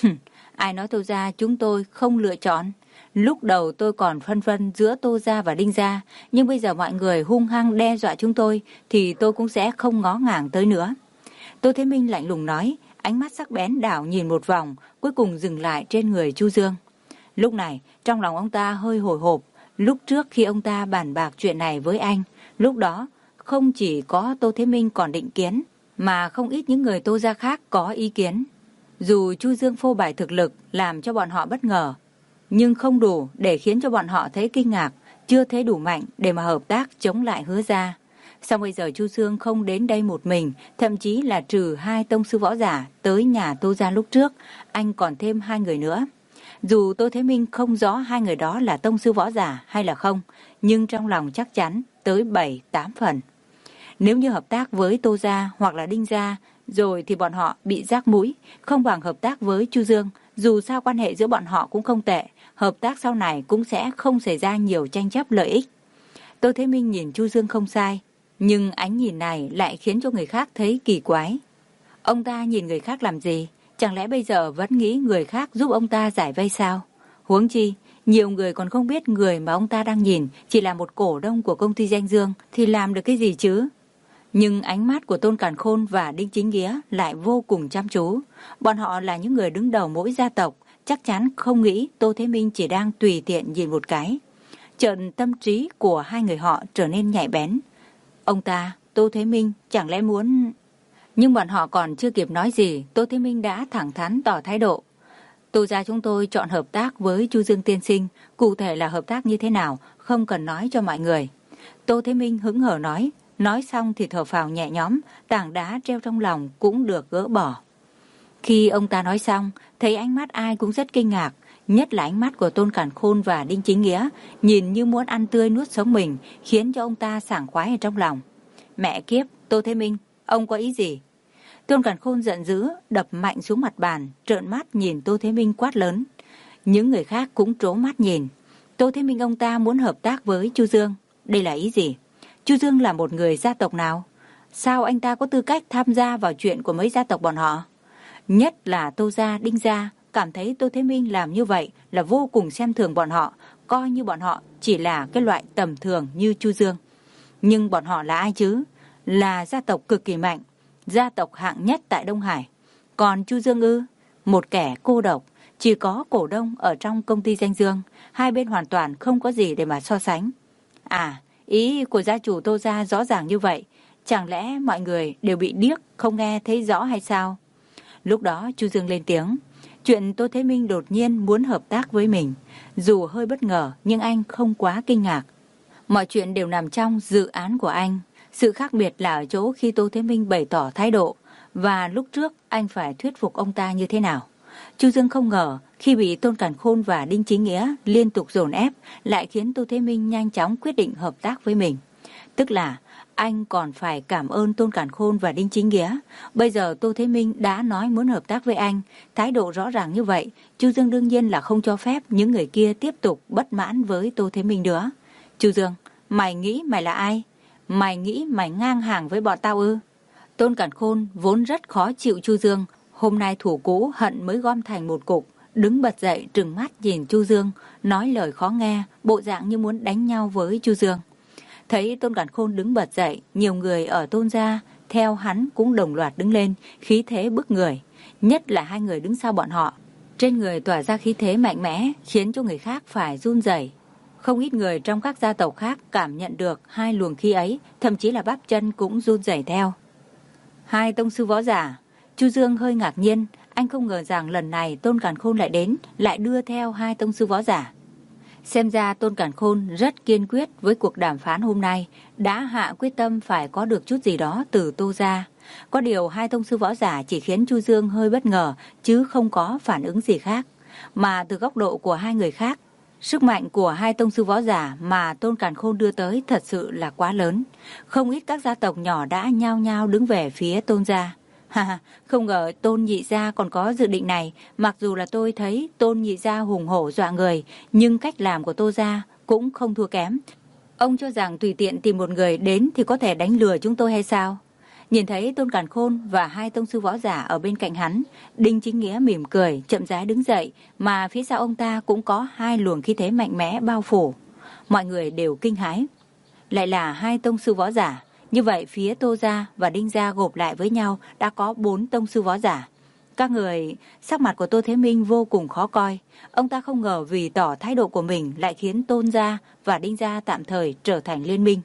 Ai nói Tô gia chúng tôi không lựa chọn? Lúc đầu tôi còn phân vân giữa Tô gia và Đinh gia, nhưng bây giờ mọi người hung hăng đe dọa chúng tôi thì tôi cũng sẽ không ngó ngàng tới nữa. Tô Thế Minh lạnh lùng nói, ánh mắt sắc bén đảo nhìn một vòng, cuối cùng dừng lại trên người Chu Dương. Lúc này, trong lòng ông ta hơi hồi hộp. Lúc trước khi ông ta bàn bạc chuyện này với anh, lúc đó không chỉ có Tô Thế Minh còn định kiến, mà không ít những người Tô gia khác có ý kiến. Dù Chu Dương phô bày thực lực làm cho bọn họ bất ngờ, nhưng không đủ để khiến cho bọn họ thấy kinh ngạc, chưa thấy đủ mạnh để mà hợp tác chống lại Hứa gia. Xong bây giờ Chu Dương không đến đây một mình, thậm chí là trừ hai tông sư võ giả tới nhà Tô gia lúc trước, anh còn thêm hai người nữa. Dù Tô Thế Minh không rõ hai người đó là tông sư võ giả hay là không, nhưng trong lòng chắc chắn tới bảy tám phần. Nếu như hợp tác với Tô gia hoặc là Đinh gia, rồi thì bọn họ bị rác mũi, không bằng hợp tác với Chu Dương. Dù sao quan hệ giữa bọn họ cũng không tệ, hợp tác sau này cũng sẽ không xảy ra nhiều tranh chấp lợi ích. Tô Thế Minh nhìn Chu Dương không sai, nhưng ánh nhìn này lại khiến cho người khác thấy kỳ quái. Ông ta nhìn người khác làm gì? Chẳng lẽ bây giờ vẫn nghĩ người khác giúp ông ta giải vây sao? Huống chi, nhiều người còn không biết người mà ông ta đang nhìn chỉ là một cổ đông của công ty Danh Dương thì làm được cái gì chứ? Nhưng ánh mắt của Tôn Càn Khôn và Đinh Chính Nghĩa lại vô cùng chăm chú. Bọn họ là những người đứng đầu mỗi gia tộc, chắc chắn không nghĩ Tô Thế Minh chỉ đang tùy tiện nhìn một cái. Chợt tâm trí của hai người họ trở nên nhạy bén. Ông ta, Tô Thế Minh, chẳng lẽ muốn... Nhưng bọn họ còn chưa kịp nói gì, Tô Thế Minh đã thẳng thắn tỏ thái độ. Tô gia chúng tôi chọn hợp tác với Chu Dương tiên sinh, cụ thể là hợp tác như thế nào, không cần nói cho mọi người. Tô Thế Minh hững hờ nói, nói xong thì thở phào nhẹ nhõm, tảng đá treo trong lòng cũng được gỡ bỏ. Khi ông ta nói xong, thấy ánh mắt ai cũng rất kinh ngạc, nhất là ánh mắt của Tôn Càn Khôn và Đinh Chính Nghĩa, nhìn như muốn ăn tươi nuốt sống mình, khiến cho ông ta sảng khoái ở trong lòng. Mẹ kiếp, Tô Thế Minh, ông có ý gì? Tôn Càn Khôn giận dữ, đập mạnh xuống mặt bàn, trợn mắt nhìn Tô Thế Minh quát lớn. Những người khác cũng trố mắt nhìn. Tô Thế Minh ông ta muốn hợp tác với Chu Dương. Đây là ý gì? Chu Dương là một người gia tộc nào? Sao anh ta có tư cách tham gia vào chuyện của mấy gia tộc bọn họ? Nhất là Tô gia, Đinh gia, cảm thấy Tô Thế Minh làm như vậy là vô cùng xem thường bọn họ, coi như bọn họ chỉ là cái loại tầm thường như Chu Dương. Nhưng bọn họ là ai chứ? Là gia tộc cực kỳ mạnh, gia tộc hạng nhất tại Đông Hải. Còn Chu Dương ư? Một kẻ cô độc, chỉ có cổ đông ở trong công ty Danh Dương, hai bên hoàn toàn không có gì để mà so sánh. À, ý của gia chủ Tô gia rõ ràng như vậy, chẳng lẽ mọi người đều bị điếc không nghe thấy rõ hay sao? Lúc đó Chu Dương lên tiếng, chuyện Tô Thế Minh đột nhiên muốn hợp tác với mình, dù hơi bất ngờ nhưng anh không quá kinh ngạc. Mọi chuyện đều nằm trong dự án của anh. Sự khác biệt là ở chỗ khi Tô Thế Minh bày tỏ thái độ và lúc trước anh phải thuyết phục ông ta như thế nào. Chu Dương không ngờ khi bị Tôn Càn Khôn và Đinh Chính Nghĩa liên tục dồn ép lại khiến Tô Thế Minh nhanh chóng quyết định hợp tác với mình. Tức là anh còn phải cảm ơn Tôn Càn Khôn và Đinh Chính Nghĩa. Bây giờ Tô Thế Minh đã nói muốn hợp tác với anh, thái độ rõ ràng như vậy, Chu Dương đương nhiên là không cho phép những người kia tiếp tục bất mãn với Tô Thế Minh nữa. Chu Dương, mày nghĩ mày là ai? Mày nghĩ mày ngang hàng với bọn tao ư? Tôn Càn Khôn vốn rất khó chịu Chu Dương, hôm nay thủ cũ hận mới gom thành một cục, đứng bật dậy trừng mắt nhìn Chu Dương, nói lời khó nghe, bộ dạng như muốn đánh nhau với Chu Dương. Thấy Tôn Càn Khôn đứng bật dậy, nhiều người ở Tôn gia theo hắn cũng đồng loạt đứng lên, khí thế bức người, nhất là hai người đứng sau bọn họ. Trên người tỏa ra khí thế mạnh mẽ, khiến cho người khác phải run rẩy. Không ít người trong các gia tộc khác cảm nhận được hai luồng khí ấy, thậm chí là bắp chân cũng run rẩy theo. Hai tông sư võ giả. Chu Dương hơi ngạc nhiên, anh không ngờ rằng lần này Tôn Càn Khôn lại đến, lại đưa theo hai tông sư võ giả. Xem ra Tôn Càn Khôn rất kiên quyết với cuộc đàm phán hôm nay, đã hạ quyết tâm phải có được chút gì đó từ Tô gia. Có điều hai tông sư võ giả chỉ khiến Chu Dương hơi bất ngờ, chứ không có phản ứng gì khác. Mà từ góc độ của hai người khác, sức mạnh của hai tông sư võ giả mà Tôn Càn Khôn đưa tới thật sự là quá lớn. Không ít các gia tộc nhỏ đã nhao nhao đứng về phía Tôn gia. Ha, không ngờ Tôn nhị gia còn có dự định này. Mặc dù là tôi thấy Tôn nhị gia hùng hổ dọa người, nhưng cách làm của Tô gia cũng không thua kém. Ông cho rằng tùy tiện tìm một người đến thì có thể đánh lừa chúng tôi hay sao? Nhìn thấy Tôn Càn Khôn và hai tông sư võ giả ở bên cạnh hắn, Đinh Chính Nghĩa mỉm cười, chậm rãi đứng dậy, mà phía sau ông ta cũng có hai luồng khí thế mạnh mẽ bao phủ. Mọi người đều kinh hãi. Lại là hai tông sư võ giả. Như vậy phía Tô gia và Đinh gia gộp lại với nhau đã có bốn tông sư võ giả. Các người, sắc mặt của Tô Thế Minh vô cùng khó coi. Ông ta không ngờ vì tỏ thái độ của mình lại khiến Tôn gia và Đinh gia tạm thời trở thành liên minh.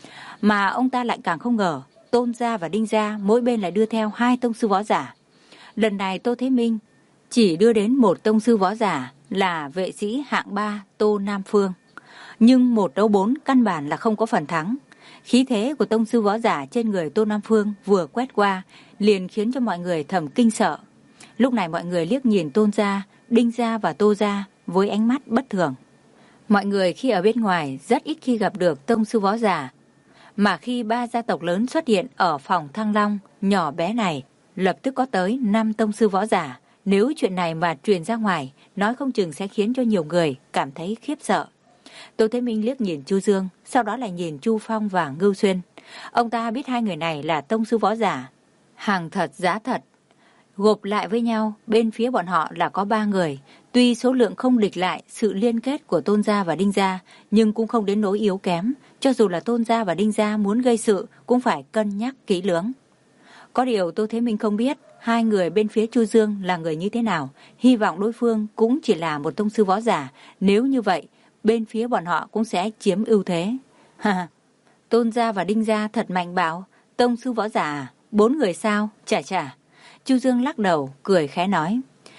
Mà ông ta lại càng không ngờ Tôn gia và Đinh gia mỗi bên lại đưa theo hai tông sư võ giả. Lần này Tô Thế Minh chỉ đưa đến một tông sư võ giả là vệ sĩ hạng ba Tô Nam Phương. Nhưng một đấu bốn căn bản là không có phần thắng. Khí thế của tông sư võ giả trên người Tô Nam Phương vừa quét qua liền khiến cho mọi người thầm kinh sợ. Lúc này mọi người liếc nhìn Tôn gia, Đinh gia và Tô gia với ánh mắt bất thường. Mọi người khi ở bên ngoài rất ít khi gặp được tông sư võ giả. Mà khi ba gia tộc lớn xuất hiện ở phòng Thăng Long nhỏ bé này, lập tức có tới năm tông sư võ giả. Nếu chuyện này mà truyền ra ngoài, nói không chừng sẽ khiến cho nhiều người cảm thấy khiếp sợ. Tô Thế Minh liếc nhìn Chu Dương, sau đó lại nhìn Chu Phong và Ngưu Xuyên. Ông ta biết hai người này là tông sư võ giả, hàng thật giá thật. Gộp lại với nhau, bên phía bọn họ là có ba người. Tuy số lượng không địch lại sự liên kết của Tôn gia và Đinh gia, nhưng cũng không đến nỗi yếu kém. Cho dù là Tôn gia và Đinh gia muốn gây sự, cũng phải cân nhắc kỹ lưỡng. Có điều Tô Thế Minh không biết hai người bên phía Chu Dương là người như thế nào. Hy vọng đối phương cũng chỉ là một tông sư võ giả. Nếu như vậy, bên phía bọn họ cũng sẽ chiếm ưu thế. Ha, Tôn gia và Đinh gia thật mạnh bạo. Tông sư võ giả, bốn người sao? Chà chà. Chu Dương lắc đầu, cười khẽ nói.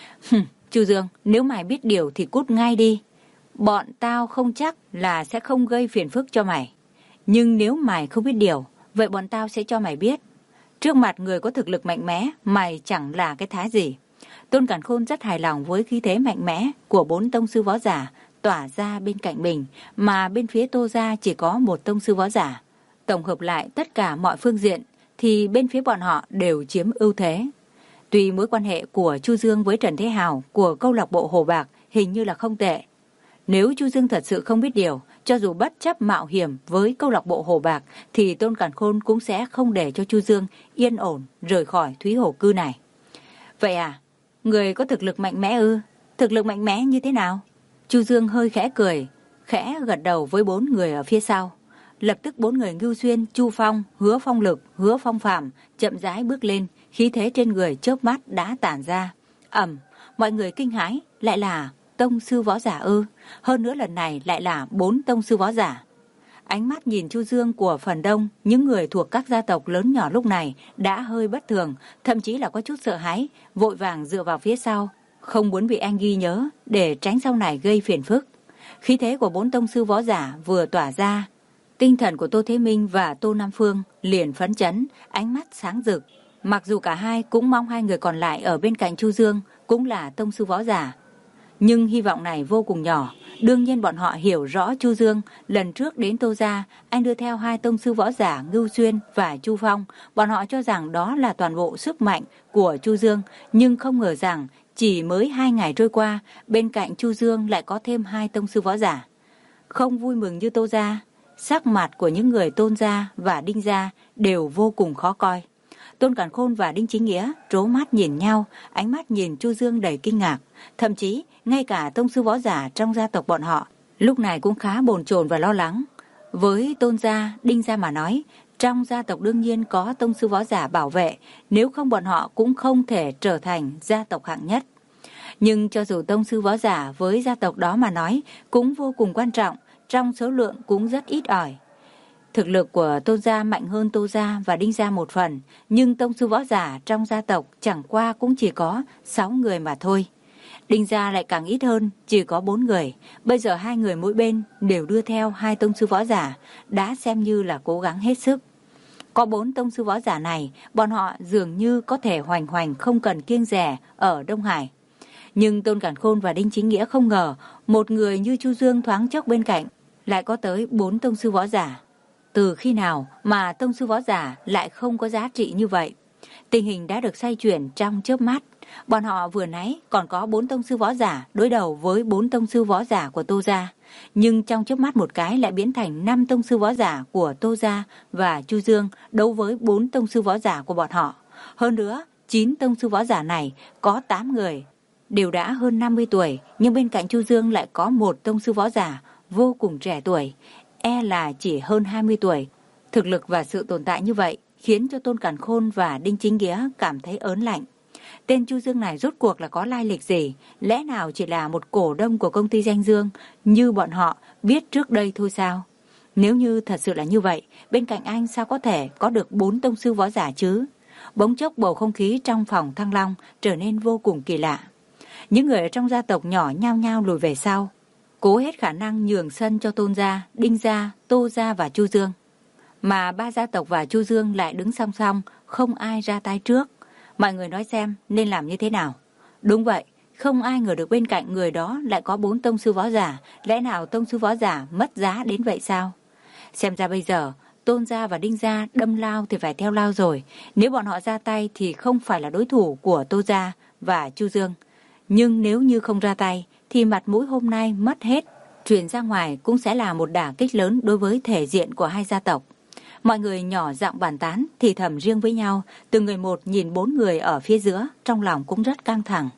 Chu Dương, nếu mày biết điều thì cút ngay đi. Bọn tao không chắc là sẽ không gây phiền phức cho mày. Nhưng nếu mày không biết điều, vậy bọn tao sẽ cho mày biết. Trước mặt người có thực lực mạnh mẽ, mày chẳng là cái thá gì. Tôn Càn Khôn rất hài lòng với khí thế mạnh mẽ của bốn tông sư võ giả tỏa ra bên cạnh mình, mà bên phía Tô gia chỉ có một tông sư võ giả. Tổng hợp lại tất cả mọi phương diện thì bên phía bọn họ đều chiếm ưu thế. Tuy mối quan hệ của Chu Dương với Trần Thế Hào của câu lạc bộ Hồ Bạc hình như là không tệ. Nếu Chu Dương thật sự không biết điều, cho dù bất chấp mạo hiểm với câu lạc bộ Hồ Bạc, thì Tôn Càn Khôn cũng sẽ không để cho Chu Dương yên ổn rời khỏi Thúy Hồ Cư này. Vậy à, người có thực lực mạnh mẽ ư? Thực lực mạnh mẽ như thế nào? Chu Dương hơi khẽ cười, khẽ gật đầu với bốn người ở phía sau. Lập tức bốn người Ngưu Xuyên, Chu Phong, Hứa Phong Lực, Hứa Phong Phạm chậm rãi bước lên, khí thế trên người chớp mắt đã tản ra. Ầm, mọi người kinh hãi, lại là tông sư võ giả ư? Hơn nữa lần này lại là bốn tông sư võ giả. Ánh mắt nhìn Chu Dương của phần đông, những người thuộc các gia tộc lớn nhỏ lúc này đã hơi bất thường, thậm chí là có chút sợ hãi, vội vàng dựa vào phía sau, không muốn bị anh ghi nhớ để tránh sau này gây phiền phức. Khí thế của bốn tông sư võ giả vừa tỏa ra, tinh thần của Tô Thế Minh và Tô Nam Phương liền phấn chấn, ánh mắt sáng rực. Mặc dù cả hai cũng mong hai người còn lại ở bên cạnh Chu Dương cũng là tông sư võ giả, nhưng hy vọng này vô cùng nhỏ. Đương nhiên bọn họ hiểu rõ Chu Dương lần trước đến Tô gia, anh đưa theo hai tông sư võ giả Ngưu Xuyên và Chu Phong. Bọn họ cho rằng đó là toàn bộ sức mạnh của Chu Dương, nhưng không ngờ rằng chỉ mới hai ngày trôi qua, bên cạnh Chu Dương lại có thêm hai tông sư võ giả. Không vui mừng như Tô gia, sắc mặt của những người Tôn gia và Đinh gia đều vô cùng khó coi. Tôn Càn Khôn và Đinh Chính Nghĩa trố mắt nhìn nhau, ánh mắt nhìn Chu Dương đầy kinh ngạc. Thậm chí, ngay cả tông sư võ giả trong gia tộc bọn họ, lúc này cũng khá bồn chồn và lo lắng. Với Tôn gia, Đinh gia mà nói, trong gia tộc đương nhiên có tông sư võ giả bảo vệ, nếu không bọn họ cũng không thể trở thành gia tộc hạng nhất. Nhưng cho dù tông sư võ giả với gia tộc đó mà nói, cũng vô cùng quan trọng, trong số lượng cũng rất ít ỏi. Thực lực của Tôn gia mạnh hơn Tô gia và Đinh gia một phần, nhưng tông sư võ giả trong gia tộc chẳng qua cũng chỉ có sáu người mà thôi. Đinh gia lại càng ít hơn, chỉ có bốn người. Bây giờ hai người mỗi bên đều đưa theo hai tông sư võ giả, đã xem như là cố gắng hết sức. Có bốn tông sư võ giả này, bọn họ dường như có thể hoành hoành không cần kiêng dè ở Đông Hải. Nhưng Tôn Càn Khôn và Đinh Chính Nghĩa không ngờ, một người như Chu Dương thoáng chốc bên cạnh, lại có tới bốn tông sư võ giả. Từ khi nào mà tông sư võ giả lại không có giá trị như vậy? Tình hình đã được xoay chuyển trong chớp mắt. Bọn họ vừa nãy còn có bốn tông sư võ giả đối đầu với bốn tông sư võ giả của Tô gia, nhưng trong chớp mắt một cái lại biến thành năm tông sư võ giả của Tô gia và Chu Dương đấu với bốn tông sư võ giả của bọn họ. Hơn nữa, chín tông sư võ giả này có tám người đều đã hơn năm mươi tuổi, nhưng bên cạnh Chu Dương lại có một tông sư võ giả vô cùng trẻ tuổi, e là chỉ hơn hai mươi tuổi. Thực lực và sự tồn tại như vậy khiến cho Tôn Càn Khôn và Đinh Chính Nghĩa cảm thấy ớn lạnh. Tên Chu Dương này rốt cuộc là có lai lịch gì? Lẽ nào chỉ là một cổ đông của công ty Danh Dương như bọn họ biết trước đây thôi sao? Nếu như thật sự là như vậy, bên cạnh anh sao có thể có được bốn tông sư võ giả chứ? Bỗng chốc bầu không khí trong phòng Thăng Long trở nên vô cùng kỳ lạ. Những người ở trong gia tộc nhỏ nhao nhao lùi về sau, cố hết khả năng nhường sân cho Tôn gia, Đinh gia, Tô gia và Chu Dương. Mà ba gia tộc và Chu Dương lại đứng song song, không ai ra tay trước. Mọi người nói xem nên làm như thế nào? Đúng vậy, không ai ngờ được bên cạnh người đó lại có bốn tông sư võ giả. Lẽ nào tông sư võ giả mất giá đến vậy sao? Xem ra bây giờ Tôn gia và Đinh gia đâm lao thì phải theo lao rồi. Nếu bọn họ ra tay thì không phải là đối thủ của Tô gia và Chu Dương. Nhưng nếu như không ra tay thì mặt mũi hôm nay mất hết, truyền ra ngoài cũng sẽ là một đả kích lớn đối với thể diện của hai gia tộc. Mọi người nhỏ giọng bàn tán, thì thầm riêng với nhau, từng người một nhìn bốn người ở phía giữa, trong lòng cũng rất căng thẳng.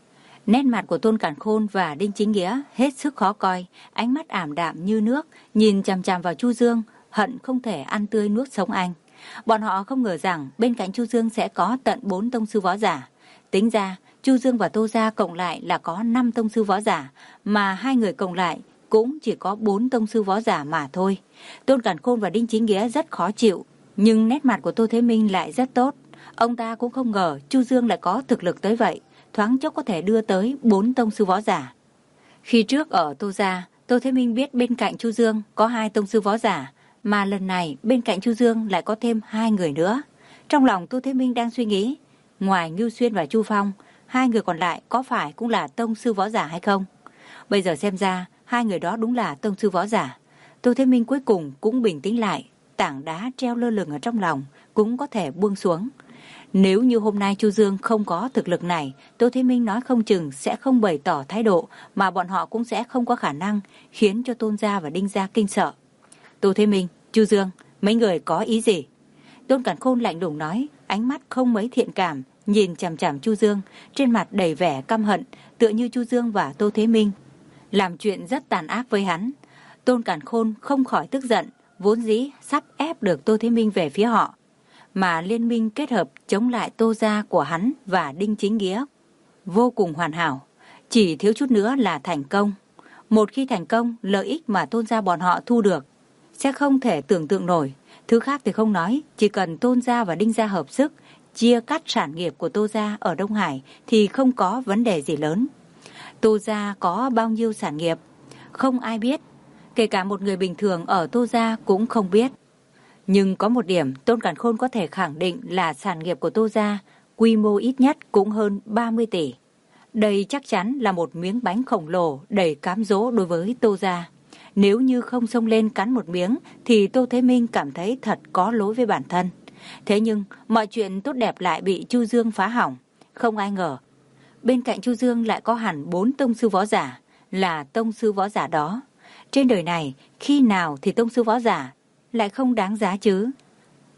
Nét mặt của Tôn Càn Khôn và Đinh Chính Nghĩa hết sức khó coi, ánh mắt ảm đạm như nước, nhìn chằm chằm vào Chu Dương, hận không thể ăn tươi nuốt sống anh. Bọn họ không ngờ rằng bên cạnh Chu Dương sẽ có tận bốn tông sư võ giả. Tính ra, Chu Dương và Tô gia cộng lại là có năm tông sư võ giả, mà hai người cộng lại cũng chỉ có bốn tông sư võ giả mà thôi. Tôn Càn Khôn và Đinh Chính Nghĩa rất khó chịu, nhưng nét mặt của Tô Thế Minh lại rất tốt. Ông ta cũng không ngờ Chu Dương lại có thực lực tới vậy, thoáng chốc có thể đưa tới bốn tông sư võ giả. Khi trước ở Tô gia, Tô Thế Minh biết bên cạnh Chu Dương có hai tông sư võ giả, mà lần này bên cạnh Chu Dương lại có thêm hai người nữa. Trong lòng Tô Thế Minh đang suy nghĩ, ngoài Ngưu Xuyên và Chu Phong, hai người còn lại có phải cũng là tông sư võ giả hay không? Bây giờ xem ra hai người đó đúng là tông sư võ giả. Tô Thế Minh cuối cùng cũng bình tĩnh lại, tảng đá treo lơ lửng ở trong lòng cũng có thể buông xuống. Nếu như hôm nay Chu Dương không có thực lực này, Tô Thế Minh nói không chừng sẽ không bày tỏ thái độ, mà bọn họ cũng sẽ không có khả năng khiến cho Tôn gia và Đinh gia kinh sợ. Tô Thế Minh, Chu Dương, mấy người có ý gì? Tôn Càn Khôn lạnh lùng nói, ánh mắt không mấy thiện cảm, nhìn chằm chằm Chu Dương, trên mặt đầy vẻ căm hận, tựa như Chu Dương và Tô Thế Minh làm chuyện rất tàn ác với hắn. Tôn Càn Khôn không khỏi tức giận, vốn dĩ sắp ép được Tô Thế Minh về phía họ, mà liên minh kết hợp chống lại Tô gia của hắn và Đinh Chính Nghĩa vô cùng hoàn hảo, chỉ thiếu chút nữa là thành công. Một khi thành công, lợi ích mà Tôn gia bọn họ thu được sẽ không thể tưởng tượng nổi. Thứ khác thì không nói, chỉ cần Tôn gia và Đinh gia hợp sức chia cắt sản nghiệp của Tô gia ở Đông Hải thì không có vấn đề gì lớn. Tô gia có bao nhiêu sản nghiệp không ai biết, kể cả một người bình thường ở Tô gia cũng không biết. Nhưng có một điểm Tôn Càn Khôn có thể khẳng định là sản nghiệp của Tô gia quy mô ít nhất cũng hơn ba mươi tỷ. Đây chắc chắn là một miếng bánh khổng lồ đầy cám dỗ đối với Tô gia. Nếu như không xông lên cắn một miếng thì Tô Thế Minh cảm thấy thật có lỗi với bản thân. Thế nhưng mọi chuyện tốt đẹp lại bị Chu Dương phá hỏng. Không ai ngờ bên cạnh Chu Dương lại có hẳn bốn tông sư võ giả, là tông sư võ giả đó. Trên đời này khi nào thì tông sư võ giả lại không đáng giá chứ?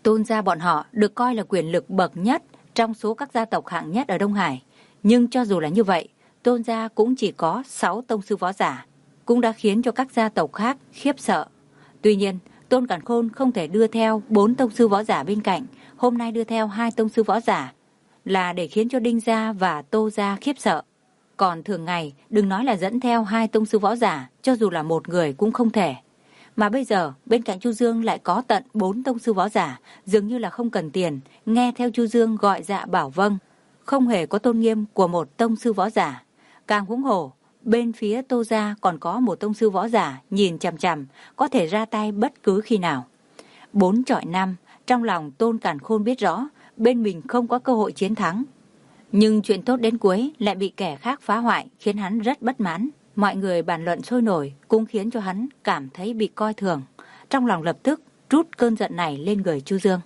Tôn gia bọn họ được coi là quyền lực bậc nhất trong số các gia tộc hạng nhất ở Đông Hải. Nhưng cho dù là như vậy, Tôn gia cũng chỉ có sáu tông sư võ giả, cũng đã khiến cho các gia tộc khác khiếp sợ. Tuy nhiên, Tôn Càn Khôn không thể đưa theo bốn tông sư võ giả bên cạnh, hôm nay đưa theo hai tông sư võ giả, là để khiến cho Đinh gia và Tô gia khiếp sợ. Còn thường ngày, đừng nói là dẫn theo hai tông sư võ giả, cho dù là một người cũng không thể. Mà bây giờ, bên cạnh Chu Dương lại có tận bốn tông sư võ giả, dường như là không cần tiền, nghe theo Chu Dương gọi dạ bảo vâng, không hề có tôn nghiêm của một tông sư võ giả. Càng huống hồ, bên phía Tô gia còn có một tông sư võ giả nhìn chằm chằm, có thể ra tay bất cứ khi nào. Bốn chọi năm, trong lòng Tôn Càn Khôn biết rõ, bên mình không có cơ hội chiến thắng. Nhưng chuyện tốt đến cuối lại bị kẻ khác phá hoại, khiến hắn rất bất mãn. Mọi người bàn luận sôi nổi cũng khiến cho hắn cảm thấy bị coi thường. Trong lòng lập tức trút cơn giận này lên người Chu Dương.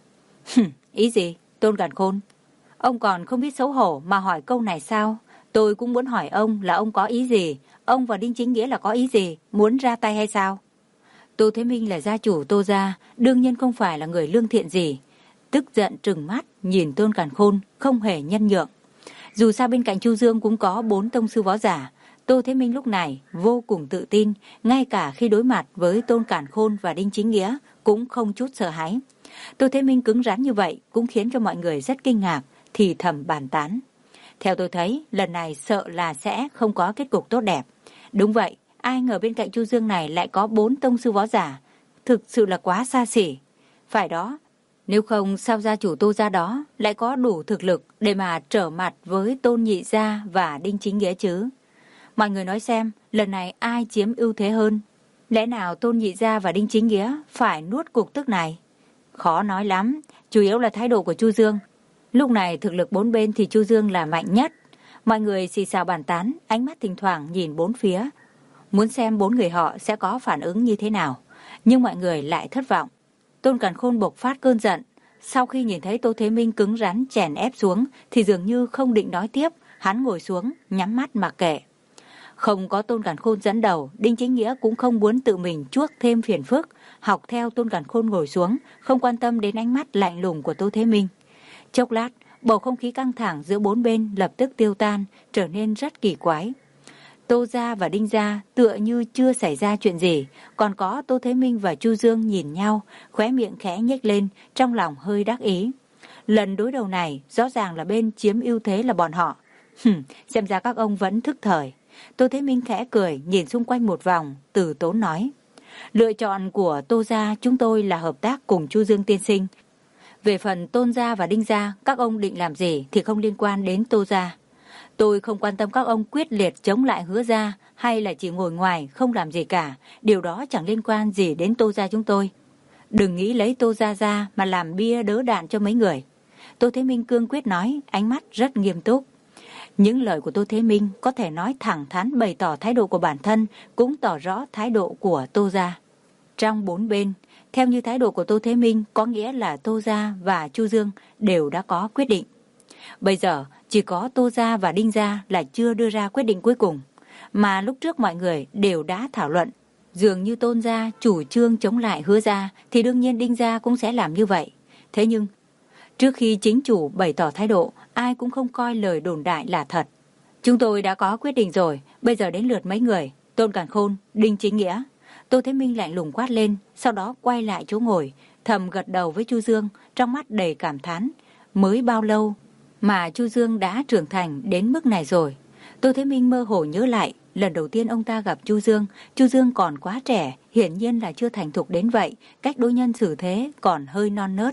Ý gì, Tôn Càn Khôn? Ông còn không biết xấu hổ mà hỏi câu này sao? Tôi cũng muốn hỏi ông là ông có ý gì? Ông và Đinh Chính Nghĩa là có ý gì? Muốn ra tay hay sao? Tô Thế Minh là gia chủ Tô gia, đương nhiên không phải là người lương thiện gì. Tức giận trừng mắt nhìn Tôn Càn Khôn, không hề nhân nhượng. Dù sao bên cạnh Chu Dương cũng có bốn tông sư võ giả, Tô Thế Minh lúc này vô cùng tự tin, ngay cả khi đối mặt với Tôn Càn Khôn và Đinh Chính Nghĩa cũng không chút sợ hãi. Tô Thế Minh cứng rắn như vậy cũng khiến cho mọi người rất kinh ngạc, thì thầm bàn tán. Theo tôi thấy, lần này sợ là sẽ không có kết cục tốt đẹp. Đúng vậy, ai ngờ bên cạnh Chu Dương này lại có bốn tông sư võ giả, thực sự là quá xa xỉ. Phải đó, nếu không sao gia chủ Tô gia đó lại có đủ thực lực để mà trở mặt với Tôn Nhị gia và Đinh Chính Nghĩa chứ? Mọi người nói xem, lần này ai chiếm ưu thế hơn? Lẽ nào Tôn Nhị gia và Đinh Chính Nghĩa phải nuốt cục tức này? Khó nói lắm, chủ yếu là thái độ của Chu Dương. Lúc này thực lực bốn bên thì Chu Dương là mạnh nhất. Mọi người xì xào bàn tán, ánh mắt thỉnh thoảng nhìn bốn phía, muốn xem bốn người họ sẽ có phản ứng như thế nào. Nhưng mọi người lại thất vọng. Tôn Càn Khôn bộc phát cơn giận. Sau khi nhìn thấy Tô Thế Minh cứng rắn chèn ép xuống thì dường như không định nói tiếp. Hắn ngồi xuống, nhắm mắt mặc kệ. Không có Tôn Càn Khôn dẫn đầu, Đinh Chính Nghĩa cũng không muốn tự mình chuốc thêm phiền phức, học theo Tôn Càn Khôn ngồi xuống, không quan tâm đến ánh mắt lạnh lùng của Tô Thế Minh. Chốc lát, bầu không khí căng thẳng giữa bốn bên lập tức tiêu tan, trở nên rất kỳ quái. Tô gia và Đinh gia tựa như chưa xảy ra chuyện gì, còn có Tô Thế Minh và Chu Dương nhìn nhau, khóe miệng khẽ nhếch lên, trong lòng hơi đắc ý. Lần đối đầu này, rõ ràng là bên chiếm ưu thế là bọn họ. Hừm, xem ra các ông vẫn thức thời. Tô Thế Minh khẽ cười, nhìn xung quanh một vòng, từ tốn nói. Lựa chọn của Tô gia chúng tôi là hợp tác cùng Chu Dương tiên sinh. Về phần Tôn gia và Đinh gia, các ông định làm gì thì không liên quan đến Tô gia. Tôi không quan tâm các ông quyết liệt chống lại Hứa gia hay là chỉ ngồi ngoài không làm gì cả, điều đó chẳng liên quan gì đến Tô gia chúng tôi. Đừng nghĩ lấy Tô gia ra mà làm bia đỡ đạn cho mấy người. Tô Thế Minh cương quyết nói, ánh mắt rất nghiêm túc. Những lời của Tô Thế Minh có thể nói thẳng thắn bày tỏ thái độ của bản thân, cũng tỏ rõ thái độ của Tô gia. Trong bốn bên, theo như thái độ của Tô Thế Minh có nghĩa là Tô gia và Chu Dương đều đã có quyết định. Bây giờ chỉ có Tô gia và Đinh gia là chưa đưa ra quyết định cuối cùng, mà lúc trước mọi người đều đã thảo luận. Dường như Tôn gia chủ trương chống lại Hứa gia thì đương nhiên Đinh gia cũng sẽ làm như vậy. Thế nhưng trước khi chính chủ bày tỏ thái độ, ai cũng không coi lời đồn đại là thật. Chúng tôi đã có quyết định rồi, bây giờ đến lượt mấy người, Tôn Càn Khôn, Đinh Chính Nghĩa. Tô Thế Minh lạnh lùng quát lên, sau đó quay lại chỗ ngồi, thầm gật đầu với Chu Dương, trong mắt đầy cảm thán. Mới bao lâu mà Chu Dương đã trưởng thành đến mức này rồi? Tô Thế Minh mơ hồ nhớ lại, lần đầu tiên ông ta gặp Chu Dương, Chu Dương còn quá trẻ, hiển nhiên là chưa thành thục đến vậy, cách đối nhân xử thế còn hơi non nớt.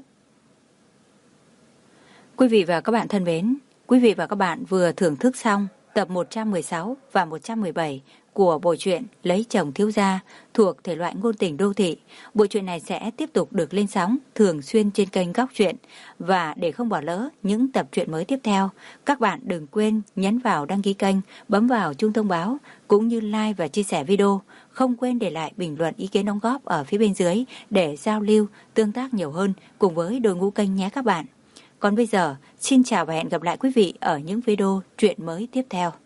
Quý vị và các bạn thân mến, quý vị và các bạn vừa thưởng thức xong tập một trăm mười sáu và một trăm mười bảy của bộ truyện Lấy chồng thiếu gia thuộc thể loại ngôn tình đô thị. Bộ truyện này sẽ tiếp tục được lên sóng thường xuyên trên kênh Góc Truyện, và để không bỏ lỡ những tập truyện mới tiếp theo, các bạn đừng quên nhấn vào đăng ký kênh, bấm vào chuông thông báo cũng như like và chia sẻ video. Không quên để lại bình luận ý kiến đóng góp ở phía bên dưới để giao lưu, tương tác nhiều hơn cùng với đội ngũ kênh nhé các bạn. Còn bây giờ, xin chào và hẹn gặp lại quý vị ở những video truyện mới tiếp theo.